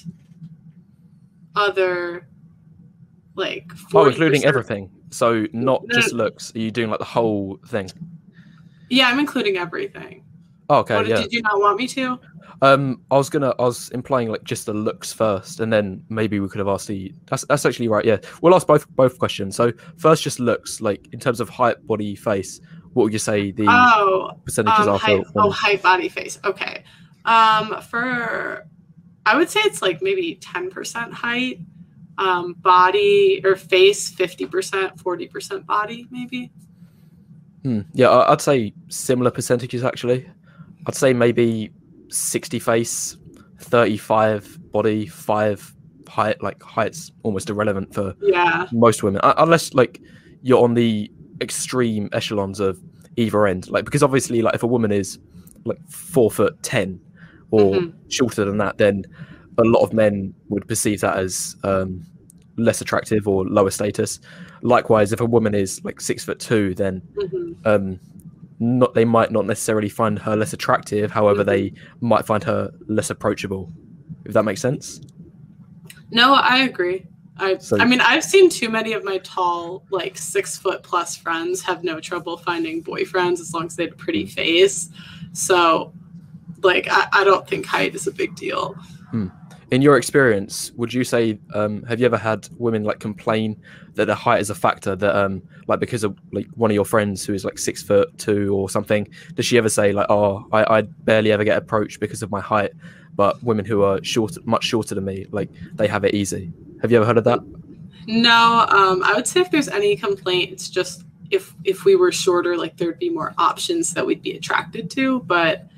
other, like 40%. Oh, including everything. So not just looks. Are you doing like the whole thing? Yeah, I'm including everything. Oh, okay. Did you not want me to? I was implying like just the looks first, and then maybe we could have asked the. That's actually right. Yeah, we'll ask both questions. So first, just looks, like in terms of height, body, face. What would you say the percentages are height, for? Height, body, face. Okay. For I would say it's like maybe 10% height, body or face 50%, 40% body maybe. Yeah, I'd say similar percentages actually. I'd say maybe 60 face, 35 body, 5 height. Like height's almost irrelevant for most women, unless like you're on the extreme echelons of either end. Like, because obviously, like if a woman is like 4'10" or shorter than that, then a lot of men would perceive that as less attractive or lower status. Likewise, if a woman is like 6'2", then they might not necessarily find her less attractive. However, they might find her less approachable, if that makes sense. No, I agree. I mean, I've seen too many of my tall, like 6'+ friends have no trouble finding boyfriends as long as they have a pretty face. So, like, I don't think height is a big deal. In your experience, would you say, have you ever had women like complain that their height is a factor, that like because of like one of your friends who is like 6'2" or something, does she ever say like, oh, I barely ever get approached because of my height, but women who are much shorter than me, like they have it easy? Have you ever heard of that? No, I would say if there's any complaint, it's just if we were shorter, like there'd be more options that we'd be attracted to, but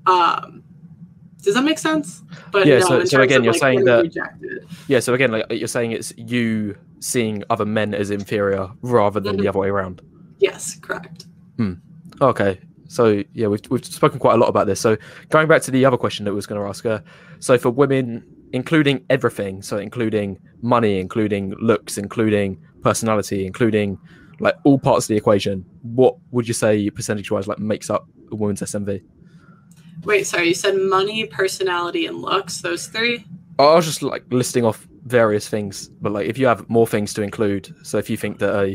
does that make sense? But yeah, no, so again, you're saying that rejected. Yeah, so again, like you're saying it's you seeing other men as inferior rather than the other way around. Yes, correct. Okay. So yeah, we've spoken quite a lot about this. So going back to the other question that I was going to ask her. So for women, including everything, so including money, including looks, including personality, including like all parts of the equation, what would you say percentage-wise like makes up a woman's SMV? Wait, sorry, you said money, personality, and looks, those 3? I was just like listing off various things, but like if you have more things to include, so if you think that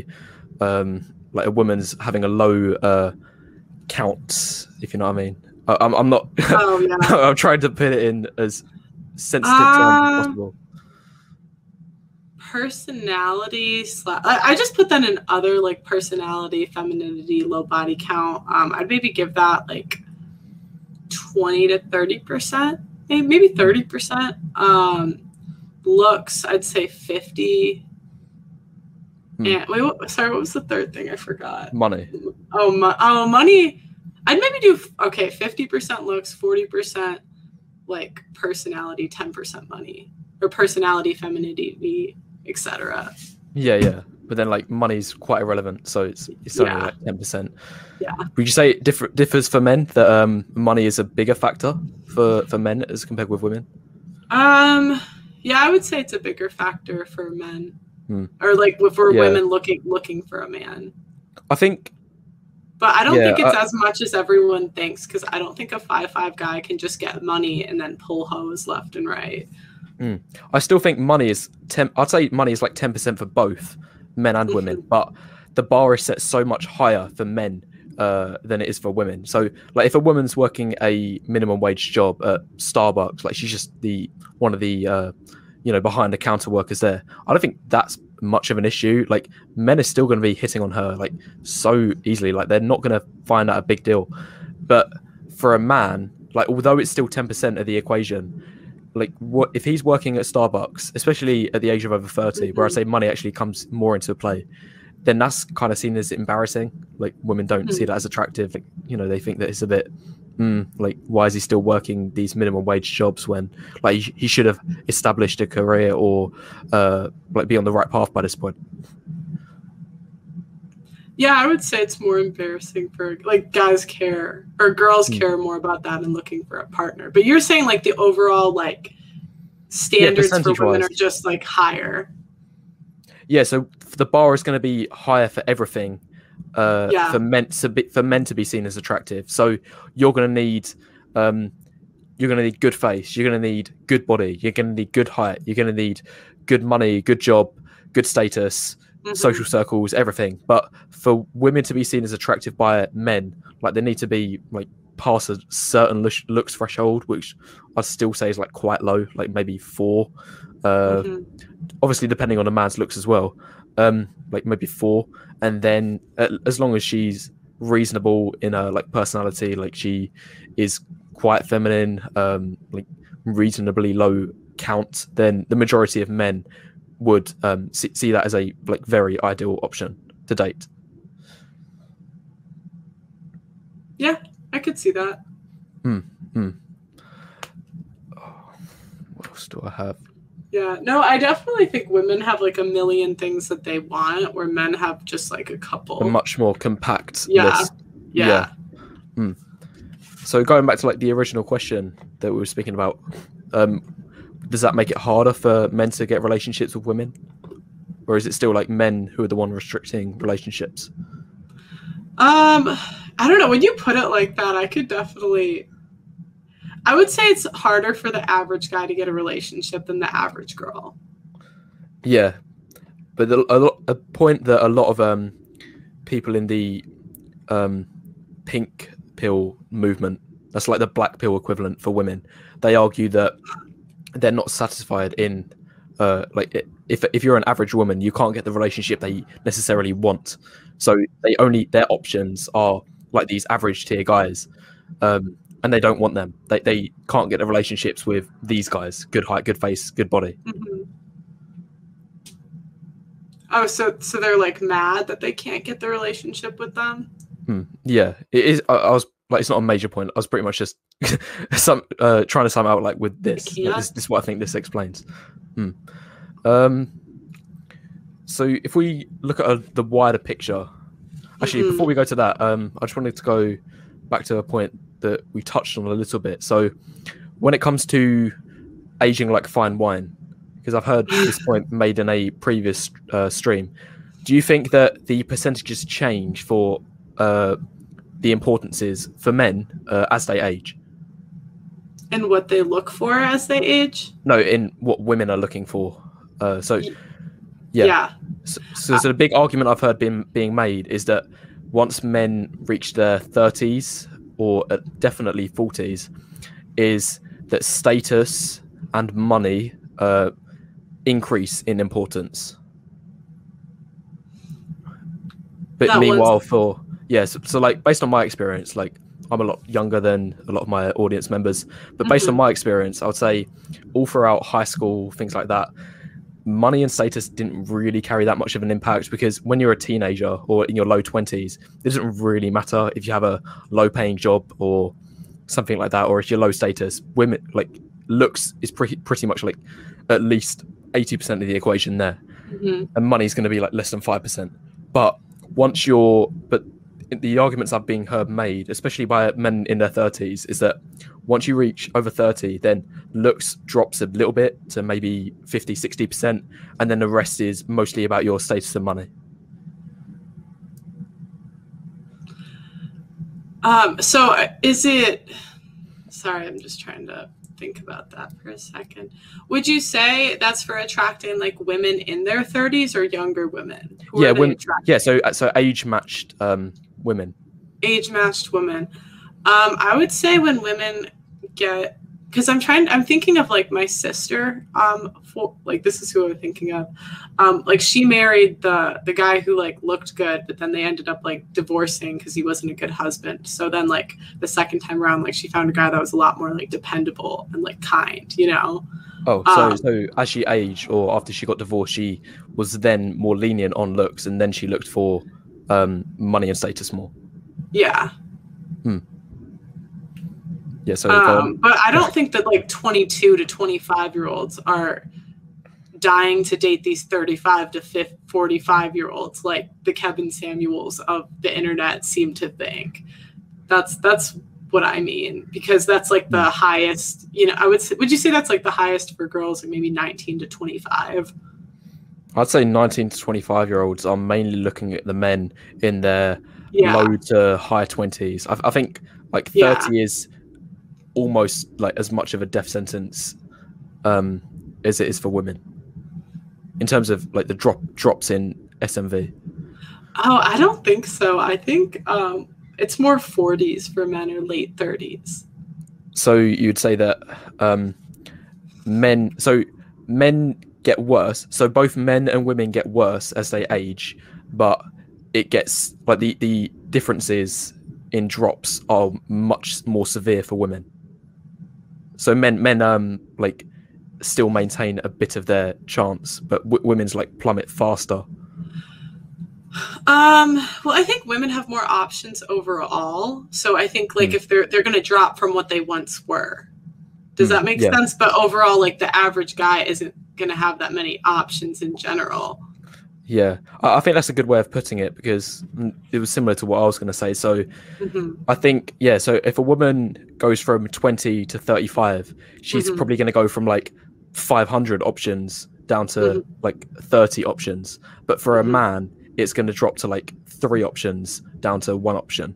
a woman's having a low count, if you know what I mean. I'm not. Oh, yeah. I'm trying to put it in as sensitive terms as possible. Personality I just put that in other, like personality, femininity, low body count. I'd maybe give that like 20 to 30%, maybe 30%. Looks, I'd say 50. And wait, what was the third thing? I forgot. Money. Money. I'd maybe do 50% looks, 40% like personality, 10% money, or personality, femininity, etc. Yeah. But then like money's quite irrelevant, so it's only like 10%. Yeah. Would you say it differs for men, that money is a bigger factor for men as compared with women? Yeah, I would say it's a bigger factor for men, Hmm. or like for Yeah. women looking for a man. I think, But I don't yeah, think it's as much as everyone thinks, because I don't think a 5'5" guy can just get money and then pull hoes left and right. I still think money is I'd say money is like 10% for both men and women, but the bar is set so much higher for men than it is for women. So, like, if a woman's working a minimum wage job at Starbucks, like she's just one of the behind the counter workers there, I don't think that's much of an issue. Like, men are still going to be hitting on her like so easily. Like, they're not going to find that a big deal. But for a man, like, although it's still 10% of the equation, like, what if he's working at Starbucks, especially at the age of over 30, where I say money actually comes more into play, then that's kind of seen as embarrassing. Like, women don't see that as attractive. Like, they think that it's a bit like, why is he still working these minimum wage jobs when, like, he should have established a career or like be on the right path by this point. Yeah, I would say it's more embarrassing for, like, guys care, or girls care more about that and looking for a partner. But you're saying, like, the overall, like, standards for women are just, like, higher. Yeah, so the bar is going to be higher for everything for men to be seen as attractive. So you're going to need good face, you're going to need good body, you're going to need good height, you're going to need good money, good job, good status, social circles, everything. But for women to be seen as attractive by men, like, they need to be like past a certain looks threshold, which I'd still say is like quite low, like maybe 4. Obviously depending on a man's looks as well, like maybe 4. And then as long as she's reasonable in her like personality, like she is quite feminine, like reasonably low count, then the majority of men would see that as a like very ideal option to date. Yeah, I could see that. What else do I have? Yeah, no, I definitely think women have like a million things that they want, where men have just like a couple. A much more compact list. Yeah. So going back to like the original question that we were speaking about, does that make it harder for men to get relationships with women? Or is it still like men who are the one restricting relationships? I don't know. When you put it like that, I would say it's harder for the average guy to get a relationship than the average girl. Yeah. But a point that a lot of people in the pink pill movement, that's like the black pill equivalent for women, they argue that they're not satisfied in if you're an average woman, you can't get the relationship they necessarily want. So their options are like these average tier guys, and they don't want them. They can't get the relationships with these guys. Good height, good face, good body. Oh, so they're like mad that they can't get the relationship with them? Yeah, it is. I was like, it's not a major point. I was pretty much just trying to sum out like with this. Like, this is what I think this explains. So if we look at the wider picture, actually, before we go to that, I just wanted to go back to a point that we touched on a little bit. So when it comes to aging like fine wine, because I've heard this point made in a previous stream, do you think that the percentages change for the importances for men as they age? And what they look for as they age? No, in what women are looking for. So the big argument I've heard being made is that once men reach their 30s or definitely 40s, is that status and money increase in importance. But meanwhile, so like, based on my experience, like, I'm a lot younger than a lot of my audience members, but based on my experience, I would say all throughout high school, things like that, money and status didn't really carry that much of an impact, because when you're a teenager or in your low 20s, it doesn't really matter if you have a low paying job or something like that, or if you're low status. Women, like, looks is pretty much like at least 80% of the equation there, and money's going to be like less than 5%. But the arguments are being heard made, especially by men in their 30s, is that once you reach over 30, then looks drops a little bit to maybe 50, 60%, and then the rest is mostly about your status and money. So is it, sorry, I'm just trying to think about that for a second. Would you say that's for attracting like women in their 30s or younger women? Yeah, so age matched women. Age matched women. I would say when women get, because I'm thinking of like my sister, like this is who I'm thinking of. Like she married the guy who like looked good, but then they ended up like divorcing because he wasn't a good husband. So then like the second time around, like she found a guy that was a lot more like dependable and like kind, you know? Oh, so as she aged or after she got divorced, she was then more lenient on looks, and then she looked for money and status more. Yeah. Yeah, so but I don't think that like 22 to 25-year-olds are dying to date these 35 to 45-year-olds like the Kevin Samuels of the internet seem to think. That's what I mean, because that's like the highest, you know, would you say that's like the highest for girls, or maybe 19 to 25? I'd say 19 to 25-year-olds are mainly looking at the men in their low to high 20s. I think like 30 is almost like as much of a death sentence as it is for women in terms of like the drops in SMV. Oh, I don't think so. I think it's more 40s for men or late 30s. So you'd say that men get worse. So both men and women get worse as they age, but it gets like the differences in drops are much more severe for women. So men like still maintain a bit of their chance, but women's like plummet faster. Well, I think women have more options overall. So I think like if they're going to drop from what they once were. Does that make sense? But overall, like the average guy isn't going to have that many options in general. Yeah, I think that's a good way of putting it, because it was similar to what I was going to say. So I think, so if a woman goes from 20 to 35, she's probably going to go from like 500 options down to like 30 options. But for a man, it's going to drop to like 3 options down to 1 option.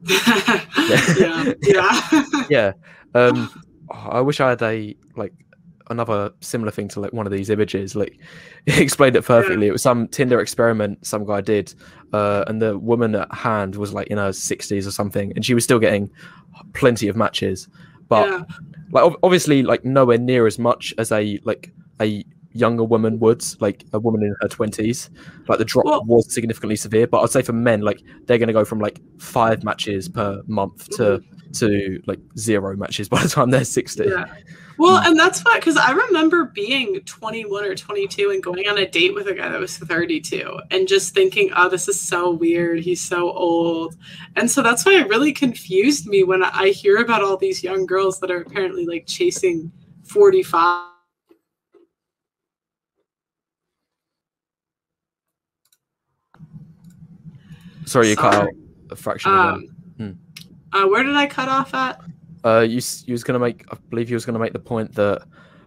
Yeah. I wish I had another similar thing to like one of these images. Like, it explained it perfectly. It was some Tinder experiment some guy did, and the woman at hand was like in her 60s or something, and she was still getting plenty of matches, but like obviously like nowhere near as much as a younger woman would, like a woman in her 20s. Like the drop was significantly severe, but I'd say for men, like they're going to go from like 5 matches per month to like 0 matches by the time they're 60. Well, and that's what, because I remember being 21 or 22 and going on a date with a guy that was 32 and just thinking, oh, this is so weird. He's so old. And so that's why it really confused me when I hear about all these young girls that are apparently like chasing 45. Sorry, you cut out a fraction again. Where did I cut off at? You was gonna make. I believe you was gonna make the point that,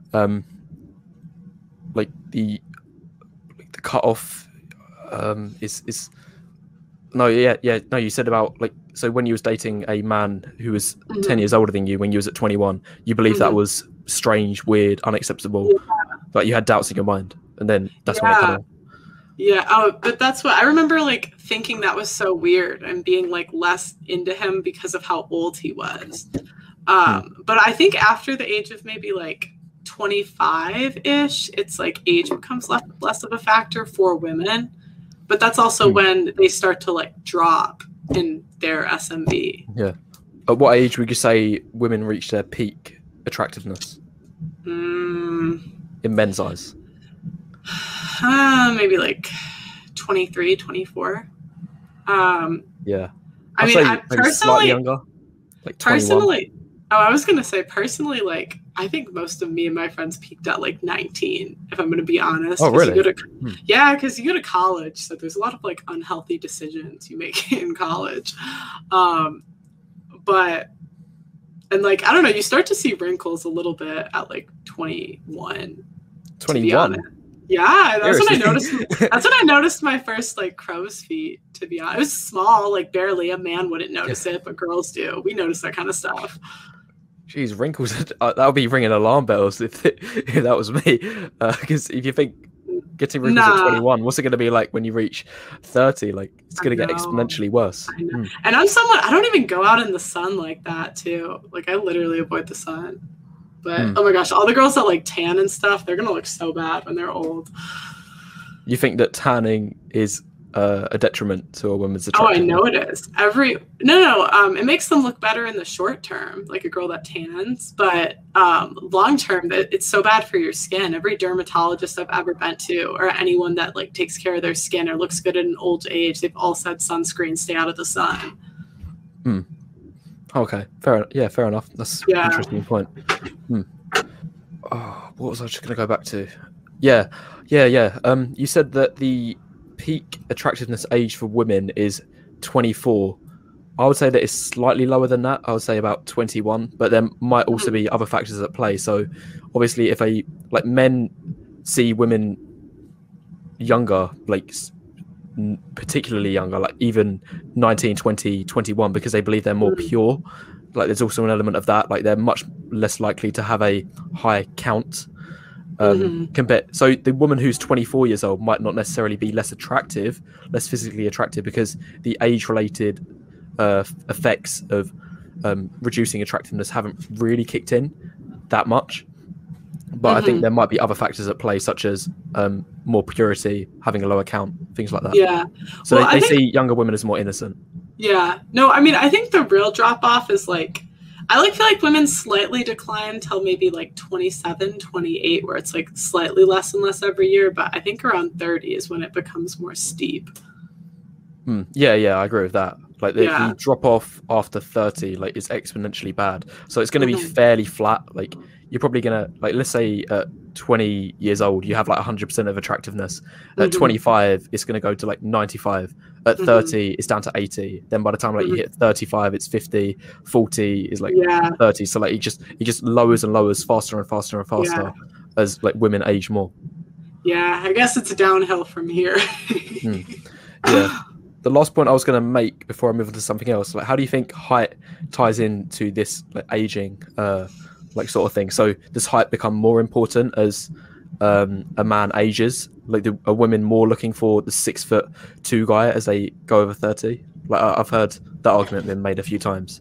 like the cutoff, is. No, no. You said about like, so when you was dating a man who was 10 years older than you when you was at 21, you believe that was strange, weird, unacceptable. Like you had doubts in your mind, and then that's when it cut off. Yeah. Oh, but that's what I remember, like thinking that was so weird and being like less into him because of how old he was. But I think after the age of maybe like 25-ish, it's like age becomes less of a factor for women. But that's also when they start to like drop in their SMV. Yeah. At what age would you say women reach their peak attractiveness? In men's eyes? Maybe like 23, 24. Yeah. I mean, I personally, slightly younger, like 21. Oh, I was gonna say personally, like I think most of me and my friends peaked at like 19, if I'm gonna be honest. Oh, 'Cause you really? go to, yeah, because you go to college, so there's a lot of like unhealthy decisions you make in college. Um, but and like I don't know, you start to see wrinkles a little bit at like 21. To be 21. honest, yeah, that's when I noticed. Seriously? That's when I noticed my first like crow's feet. To be honest, it was small, like barely. A man wouldn't notice it, but girls do. We notice that kind of stuff. Jeez, wrinkles. That would be ringing alarm bells if that was me. Because if you think getting wrinkles at 21, what's it going to be like when you reach 30? Like, it's going to get exponentially worse. I know. And I'm someone, I don't even go out in the sun like that, too. Like, I literally avoid the sun. But, oh my gosh, all the girls that, like, tan and stuff, they're going to look so bad when they're old. You think that tanning is a detriment to a woman's attractiveness? Oh, I know it is. It makes them look better in the short term, like a girl that tans. But long term, it's so bad for your skin. Every dermatologist I've ever been to, or anyone that like takes care of their skin or looks good at an old age, they've all said sunscreen, stay out of the sun. Okay, fair enough. That's an interesting point. Oh, what was I just going to go back to? Yeah. You said that the peak attractiveness age for women is 24. I would say that it's slightly lower than that. I would say about 21, but there might also be other factors at play. So obviously if men see women younger, like particularly younger, like even 19, 20, 21, because they believe they're more pure, like there's also an element of that, like they're much less likely to have a high count. Compared, so the woman who's 24 years old might not necessarily be less physically attractive, because the age-related effects of reducing attractiveness haven't really kicked in that much. But I think there might be other factors at play, such as more purity, having a lower count, things like that. Yeah. So they see younger women as more innocent. Yeah. No, I mean, I think the real drop-off is like, I feel like women slightly decline till maybe like 27, 28, where it's like slightly less and less every year. But I think around 30 is when it becomes more steep. Yeah, I agree with that. Like the drop off after 30, like, is exponentially bad. So it's going to be fairly flat. Like you're probably going to, like, let's say at 20 years old, you have like 100% of attractiveness. At 25, it's going to go to like 95. At 30, it's down to 80. Then by the time like you hit 35, it's 50. 40 is like 30. So like it just lowers and lowers faster and faster and faster as like women age more. Yeah, I guess it's downhill from here. Yeah. The last point I was going to make before I move on to something else, like, how do you think height ties into this like aging, like sort of thing? So does height become more important as a man ages? Like, are women more looking for the 6'2" guy as they go over 30? Like, I've heard that argument been made a few times.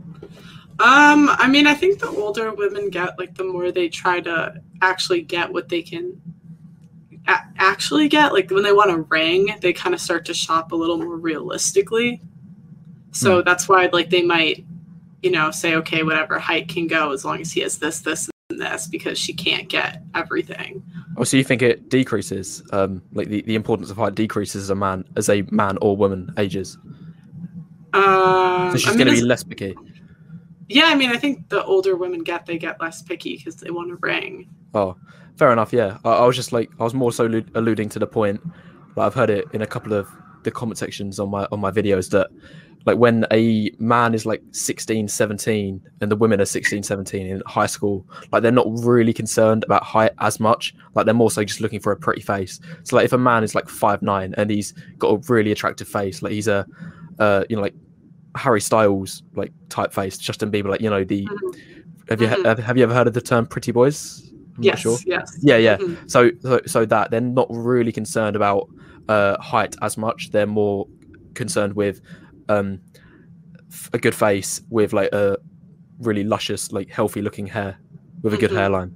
I mean, I think the older women get, like, the more they try to actually get what they can actually get. Like, when they want a ring, they kind of start to shop a little more realistically. So that's why, like, they might, say, okay, whatever height can go as long as he has this, and this, because she can't get everything. Oh, so you think it decreases, like the importance of height decreases as a man or woman ages? So she's going to be less picky. Yeah, I mean, I think the older women they get less picky because they want a ring. Oh, fair enough. Yeah, I was just like, I was more so alluding to the point. Like, I've heard it in a couple of the comment sections on my videos that, like, when a man is like 16, 17 and the women are 16, 17 in high school, like, they're not really concerned about height as much. Like, they're more so just looking for a pretty face. So like if a man is like 5'9" and he's got a really attractive face, like he's a like Harry Styles like type face, Justin Bieber, like, have you ever heard of the term pretty boys? I'm yes, not sure. Yes. Yeah. So that they're not really concerned about height as much. They're more concerned with a good face with like a really luscious, like healthy looking hair with a good hairline.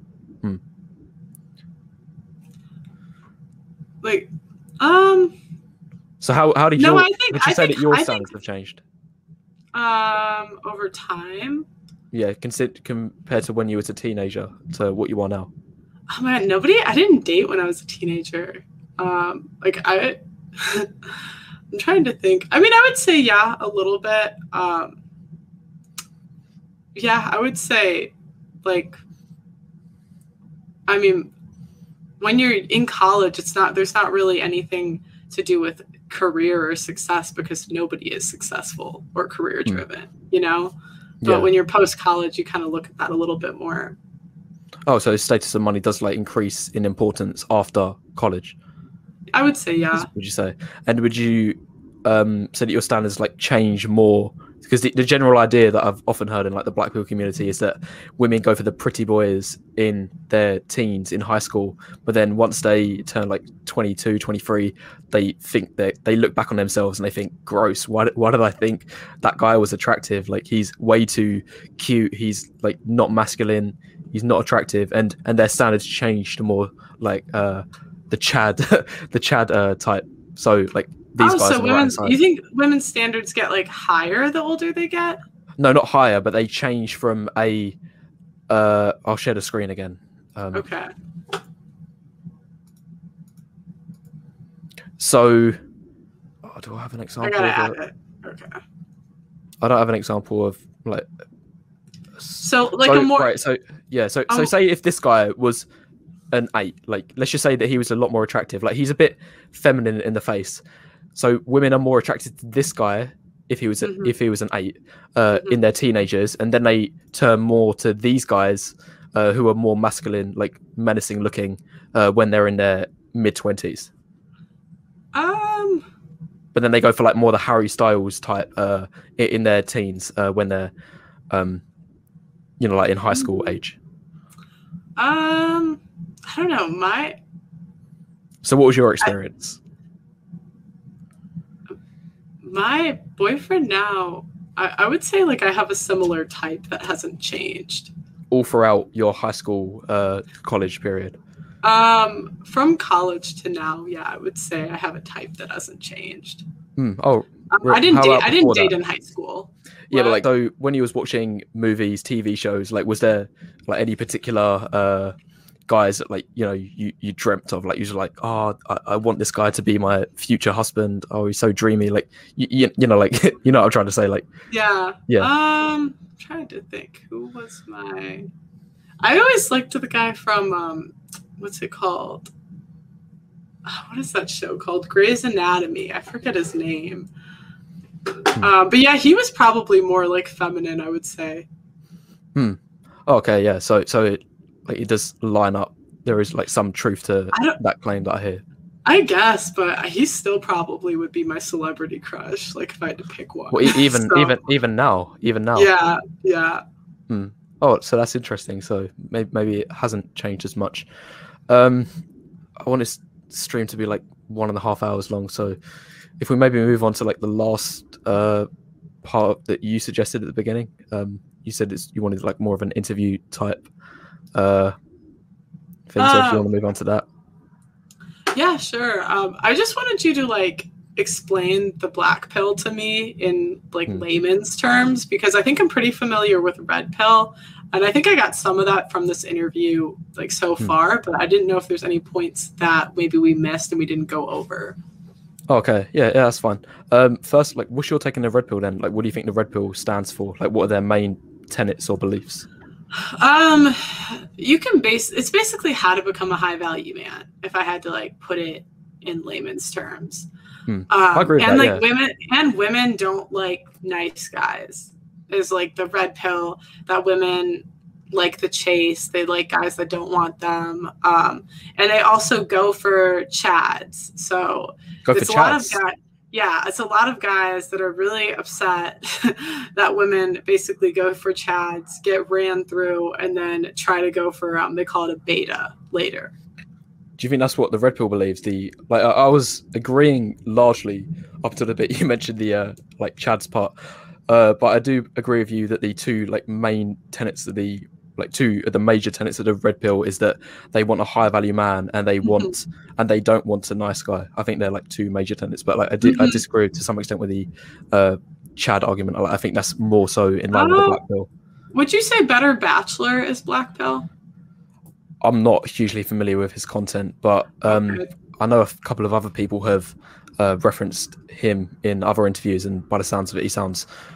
Like, so how did no, would you say think, that your standards have changed? Over time. Yeah, compared to when you were a teenager to what you are now. Oh man, I didn't date when I was a teenager. I'm trying to think. I mean, I would say, yeah, a little bit. yeah, I would say, like, I mean, when you're in college, there's not really anything to do with career or success because nobody is successful or career Hmm. driven, you know? But Yeah. when you're post college, you kind of look at that a little bit more. Oh, so status and money does like increase in importance after college, I would say, yeah. would you say? And would you say that your standards like change more? Because the general idea that I've often heard in like the black people community is that women go for the pretty boys in their teens in high school, but then once they turn like 22, 23, they think that they look back on themselves and they think, gross, why did I think that guy was attractive? Like he's way too cute, he's like not masculine, he's not attractive, and their standards change to more like the Chad the Chad type. So like these Oh, guys so on the right hand women's, side. you think women's standards get like higher the older they get? No, not higher, but they change from a. I'll share the screen again. Okay. So, do I have an I example? gotta add it. Okay. I don't have an example of like. So like a more right. So yeah. So say if this guy was an 8, like let's just say that he was a lot more attractive. Like he's a bit feminine in the face. So women are more attracted to this guy if he was if he was an 8 in their teenagers, and then they turn more to these guys who are more masculine, like menacing looking, when they're in their mid-20s. But then they go for like more the Harry Styles type in their teens when they're like in high school age. I don't know. So what was your experience? My boyfriend now, I would say like I have a similar type that hasn't changed. All throughout your high school, college period? From college to now, yeah, I would say I have a type that hasn't changed. Oh, I didn't date in high school. Yeah, but like, so when you was watching movies, TV shows, like, was there like any particular guys that like you dreamt of, like you was like, oh, I want this guy to be my future husband. Oh, he's so dreamy. Like you know, like you know what I'm trying to say, like yeah. I'm trying to think who was my. I always liked the guy from what's it called? What is that show called? Grey's Anatomy. I forget his name. But yeah, he was probably more like feminine, I would say. Okay, yeah. So it does line up. There is like some truth to that claim that I hear. I guess, but he still probably would be my celebrity crush, like if I had to pick one. Well, even now. Yeah. Oh, so that's interesting. So maybe it hasn't changed as much. I want this stream to be like 1.5 hours long. So if we maybe move on to like the last part that you suggested at the beginning, you said you wanted like more of an interview type thing. So if you want to move on to that. Yeah, sure. I just wanted you to like explain the black pill to me in like layman's terms, because I think I'm pretty familiar with red pill, and I think I got some of that from this interview like so far, but I didn't know if there's any points that maybe we missed and we didn't go over. Okay, yeah, that's fine. First, like, what's your take on the red pill then? Like, what do you think the red pill stands for? Like, what are their main tenets or beliefs? It's basically how to become a high value man, if I had to like put it in layman's terms. I agree with and that, like women don't like nice guys. Is like the red pill that women like the chase. They like guys that don't want them. And they also go for chads. So it's a lot of guys. Yeah, it's a lot of guys that are really upset that women basically go for chads, get ran through, and then try to go for they call it a beta later. Do you think that's what the red pill believes? I was agreeing largely up to the bit you mentioned the like chads part, but I do agree with you that the two like main tenets of the two of the major tenets of the red pill is that they want a high value man and they want and they don't want a nice guy. I think they're like two major tenets, but like I disagree to some extent with the Chad argument. I think that's more so in line with the black pill. Would you say Better Bachelor is black pill? I'm not hugely familiar with his content, but I know a couple of other people have referenced him in other interviews, and by the sounds of it, he sounds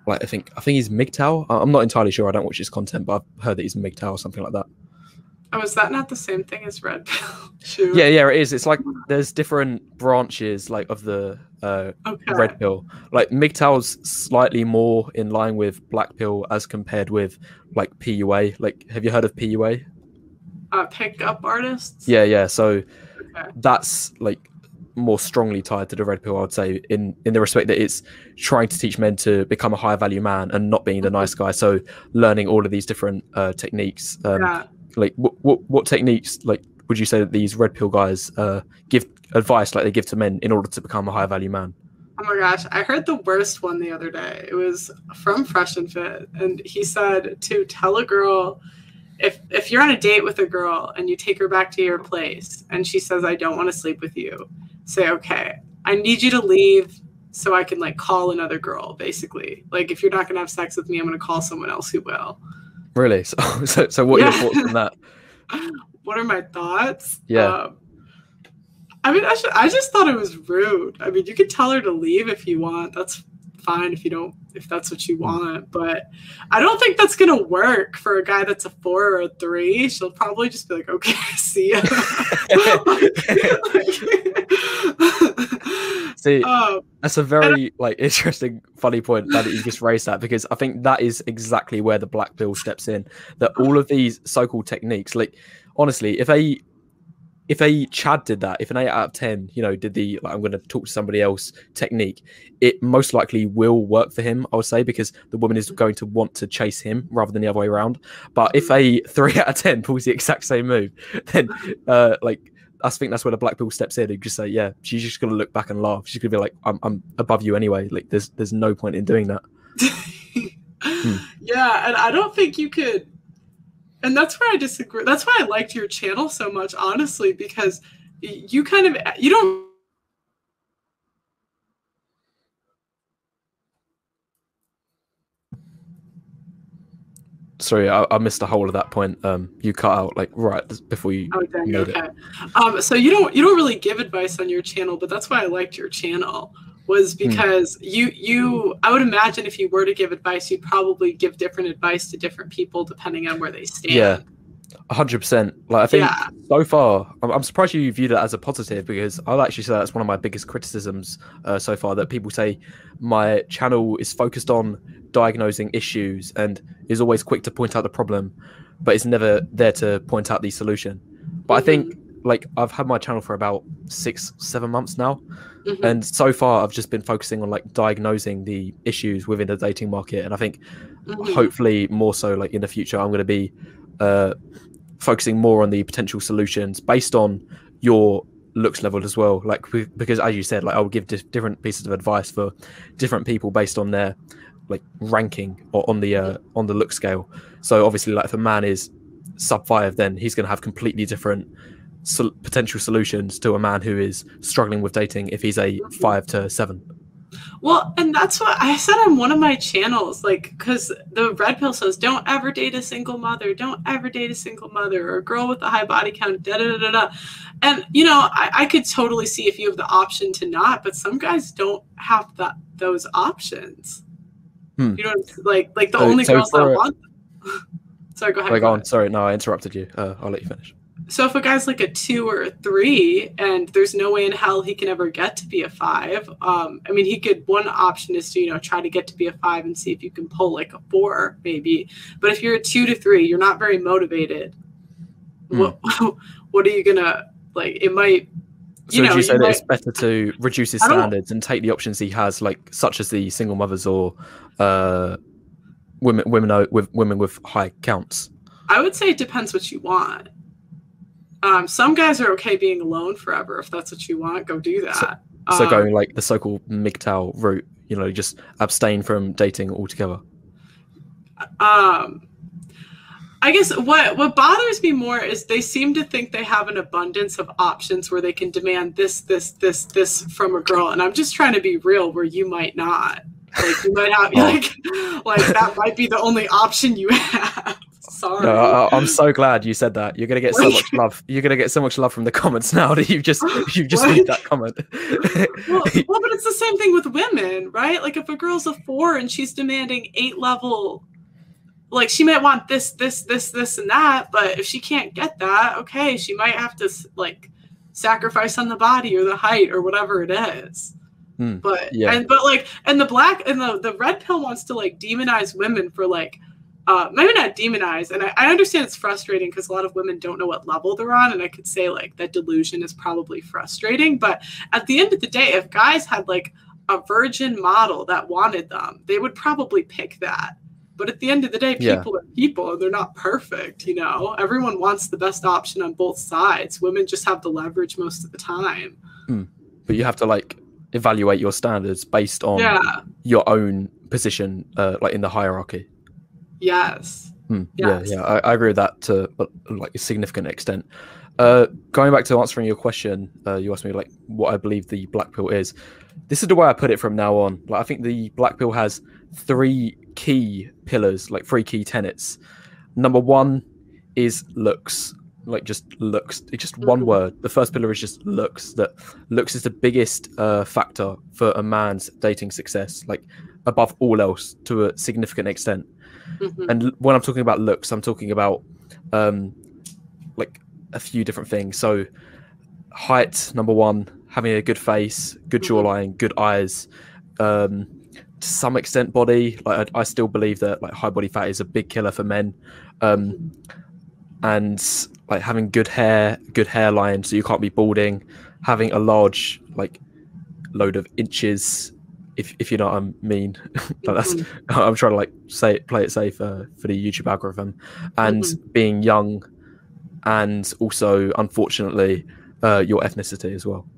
like I think he's MGTOW. I'm not entirely sure. I don't watch his content, but I've heard that he's MGTOW or something like that. Oh, is that not the same thing as red pill? Shoot. Yeah, it is. It's like there's different branches like of the red pill. Like MGTOW's slightly more in line with black pill as compared with like PUA. Like, have you heard of PUA? Pickup artists. Yeah. So that's like more strongly tied to the red pill, I would say, in the respect that it's trying to teach men to become a higher value man and not being the nice guy. So learning all of these different techniques. Like what techniques like would you say that these red pill guys give advice like they give to men in order to become a higher value man? Oh my gosh, I heard the worst one the other day. It was from Fresh and Fit, and he said to tell a girl, if you're on a date with a girl and you take her back to your place and she says, I don't want to sleep with you, say, okay, I need you to leave so I can like call another girl, basically. Like, if you're not going to have sex with me, I'm going to call someone else who will. Really? So what are your thoughts on that? What are my thoughts? Yeah. I mean, I just thought it was rude. I mean, you could tell her to leave if you want. That's fine if that's what you want. But I don't think that's going to work for a guy that's a 4 or a 3. She'll probably just be like, okay, see ya. See, that's a very like interesting, funny point that you just raised that, because I think that is exactly where the black pill steps in. That all of these so-called techniques, like honestly, if a Chad did that, if an 8 out of 10, did the like, I'm going to talk to somebody else technique, it most likely will work for him, I would say, because the woman is going to want to chase him rather than the other way around. But if a 3 out of 10 pulls the exact same move, then I think that's where the black pill steps in and just say, yeah, she's just going to look back and laugh. She's going to be like, I'm above you anyway. Like, there's no point in doing that. Yeah, and I don't think you could. And that's where I disagree. That's why I liked your channel so much, honestly, because you don't. Sorry, I missed the whole of that point. You cut out like right before you. Oh, dang, okay. So you don't really give advice on your channel, but that's why I liked your channel, was because I would imagine if you were to give advice, you'd probably give different advice to different people depending on where they stand. Yeah, 100%. Like I think so far, I'm surprised you viewed it as a positive, because I'll actually say that's one of my biggest criticisms so far, that people say my channel is focused on diagnosing issues and is always quick to point out the problem, but it's never there to point out the solution. But I think like I've had my channel for about 6-7 months now, and so far I've just been focusing on like diagnosing the issues within the dating market, and I think hopefully more so like in the future I'm going to be focusing more on the potential solutions based on your looks level as well, like because as you said, like I'll give different pieces of advice for different people based on their like ranking or on the look scale. So obviously, like if a man is sub 5, then he's going to have completely different potential solutions to a man who is struggling with dating if he's a 5 to 7. Well, and that's what I said on one of my channels, like, because the red pill says, don't ever date a single mother, don't ever date a single mother, or a girl with a high body count, da-da-da-da-da. And, I could totally see if you have the option to not, but some guys don't have those options. You know, like the only girls that want them. Sorry, go ahead. Go on. Sorry, no, I interrupted you. I'll let you finish. So if a guy's like a 2 or a 3 and there's no way in hell he can ever get to be a 5, one option is to, try to get to be a 5 and see if you can pull like a 4 maybe. But if you're a 2 to 3, you're not very motivated. What are you gonna like? It might. So would you say that it's better to reduce his standards and take the options he has, like such as the single mothers or women with high counts? I would say it depends what you want. Some guys are okay being alone forever. If that's what you want, go do that. So going like the so-called MGTOW route, just abstain from dating altogether. I guess what bothers me more is they seem to think they have an abundance of options where they can demand this from a girl, and I'm just trying to be real where you might not. Like you might have like that might be the only option you have. sorry. No, I'm so glad you said that. You're gonna get so much love. You're gonna get so much love from the comments now that you've just read that comment. Well, but it's the same thing with women, right? Like if a girl's a 4 and she's demanding 8 level, like she might want this, and that, but if she can't get that, okay, she might have to like sacrifice on the body or the height or whatever it is. But yeah. and the red pill wants to like demonize women for like maybe not demonize, and I understand it's frustrating because a lot of women don't know what level they're on, and I could say like that delusion is probably frustrating, but at the end of the day, if guys had like a virgin model that wanted them, they would probably pick that. But at the end of the day, people are people, and they're not perfect, you know? Everyone wants the best option on both sides. Women just have the leverage most of the time. But you have to like evaluate your standards based on your own position, like in the hierarchy. Yes. Yes. Yeah. I agree with that to like a significant extent. Going back to answering your question, you asked me like what I believe the black pill is. This is the way I put it from now on. Like I think the black pill has 3 key pillars, like 3 key tenets. Number 1 is looks, like just looks. It's just one word. The first pillar is just looks. That looks is the biggest factor for a man's dating success, like above all else to a significant extent. And when I'm talking about looks, I'm talking about like a few different things. So height, number 1, having a good face, good jawline, good eyes, to some extent body. Like I still believe that like high body fat is a big killer for men, and like having good hair, good hairline, so you can't be balding, having a large like load of inches, if you know what I mean. Like that's I'm trying to like play it safe for the YouTube algorithm, and being young, and also unfortunately your ethnicity as well.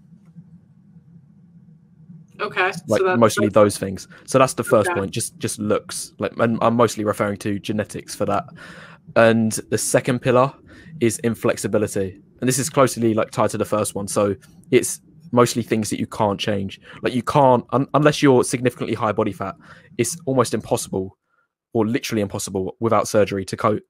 Okay. Like so mostly those things. So that's the first point, just looks. Like, and I'm mostly referring to genetics for that. And the second pillar is inflexibility. And this is closely like tied to the first one. So it's mostly things that you can't change. Like you can't, unless you're significantly high body fat, it's almost impossible, or literally impossible without surgery to coat.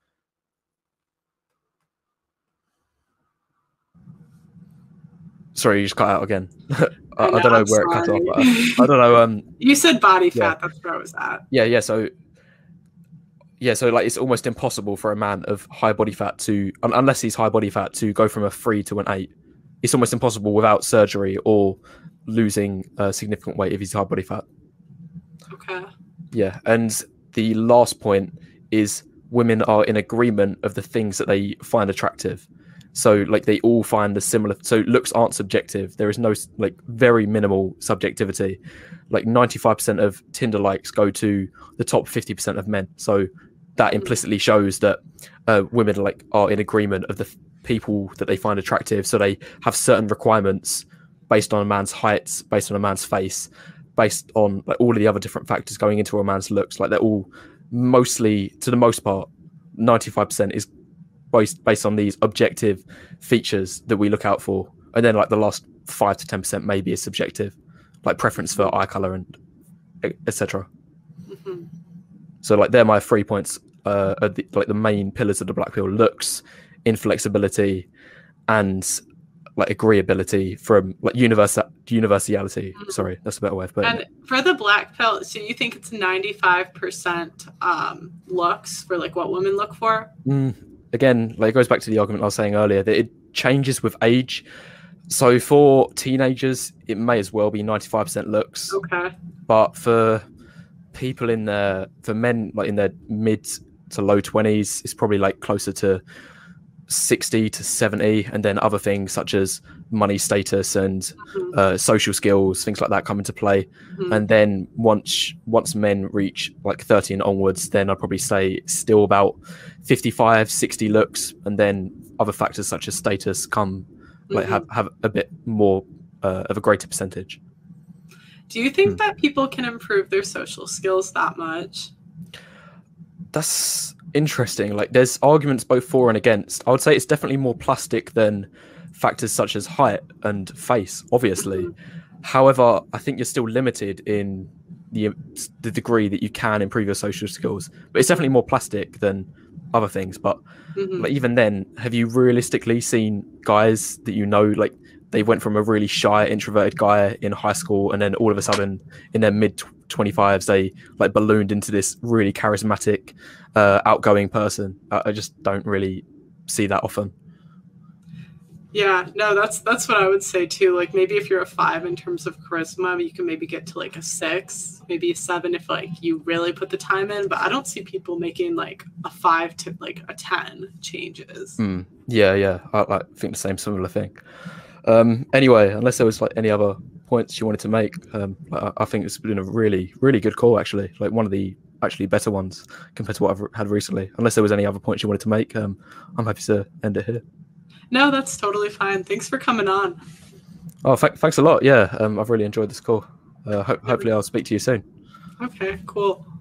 Sorry, you just cut out again. I don't know where it cut off. I don't know. You said body fat. That's where I was at. Yeah. So like it's almost impossible for a man of high body fat to, unless he's high body fat, to go from a 3 to an 8. It's almost impossible without surgery or losing significant weight if he's high body fat. Okay. Yeah, and the last point is women are in agreement of the things that they find attractive. So like they all find the similar. So looks aren't subjective. There is no like very minimal subjectivity. Like 95% of Tinder likes go to the top 50% of men. So that implicitly shows that women like are in agreement of the people that they find attractive. So they have certain requirements based on a man's height, based on a man's face, based on like all of the other different factors going into a man's looks. Like they're all mostly, to the most part, 95% is based on these objective features that we look out for, and then like the last 5 to 10% maybe is subjective, like preference for eye color and etc. So like they're my 3 points, like the main pillars of the black pill: looks, inflexibility, and like agreeability from like universality. Sorry, that's a better way of putting it. And for the black pill, so you think it's 95% looks for like what women look for? Again, like it goes back to the argument I was saying earlier that it changes with age. So for teenagers, it may as well be 95% looks. Okay. But for people for men like in their mid to low 20s, it's probably like closer to 60 to 70, and then other things such as money, status, and social skills, things like that come into play. And then once men reach like 30 and onwards, then I'd probably say still about 55, 60 looks, and then other factors such as status come like have a bit more of a greater percentage. Do you think that people can improve their social skills that much? That's interesting. Like there's arguments both for and against. I would say it's definitely more plastic than factors such as height and face, obviously. However, I think you're still limited in the degree that you can improve your social skills. But it's definitely more plastic than other things. But like, even then, have you realistically seen guys that you know, like they went from a really shy, introverted guy in high school, and then all of a sudden, in their mid 25s, they like ballooned into this really charismatic, outgoing person? I just don't really see that often. Yeah, no, that's what I would say too. Like maybe if you're a 5 in terms of charisma, you can maybe get to like a 6, maybe a 7 if like you really put the time in. But I don't see people making like a 5 to like a 10 changes. Yeah, I think the same similar thing. Anyway, unless there was like any other points you wanted to make, I think it's been a really, really good call actually. Like one of the actually better ones compared to what I've had recently. Unless there was any other points you wanted to make, I'm happy to end it here. No, that's totally fine. Thanks for coming on. Oh, thanks a lot. Yeah, I've really enjoyed this call. Hopefully I'll speak to you soon. Okay, cool.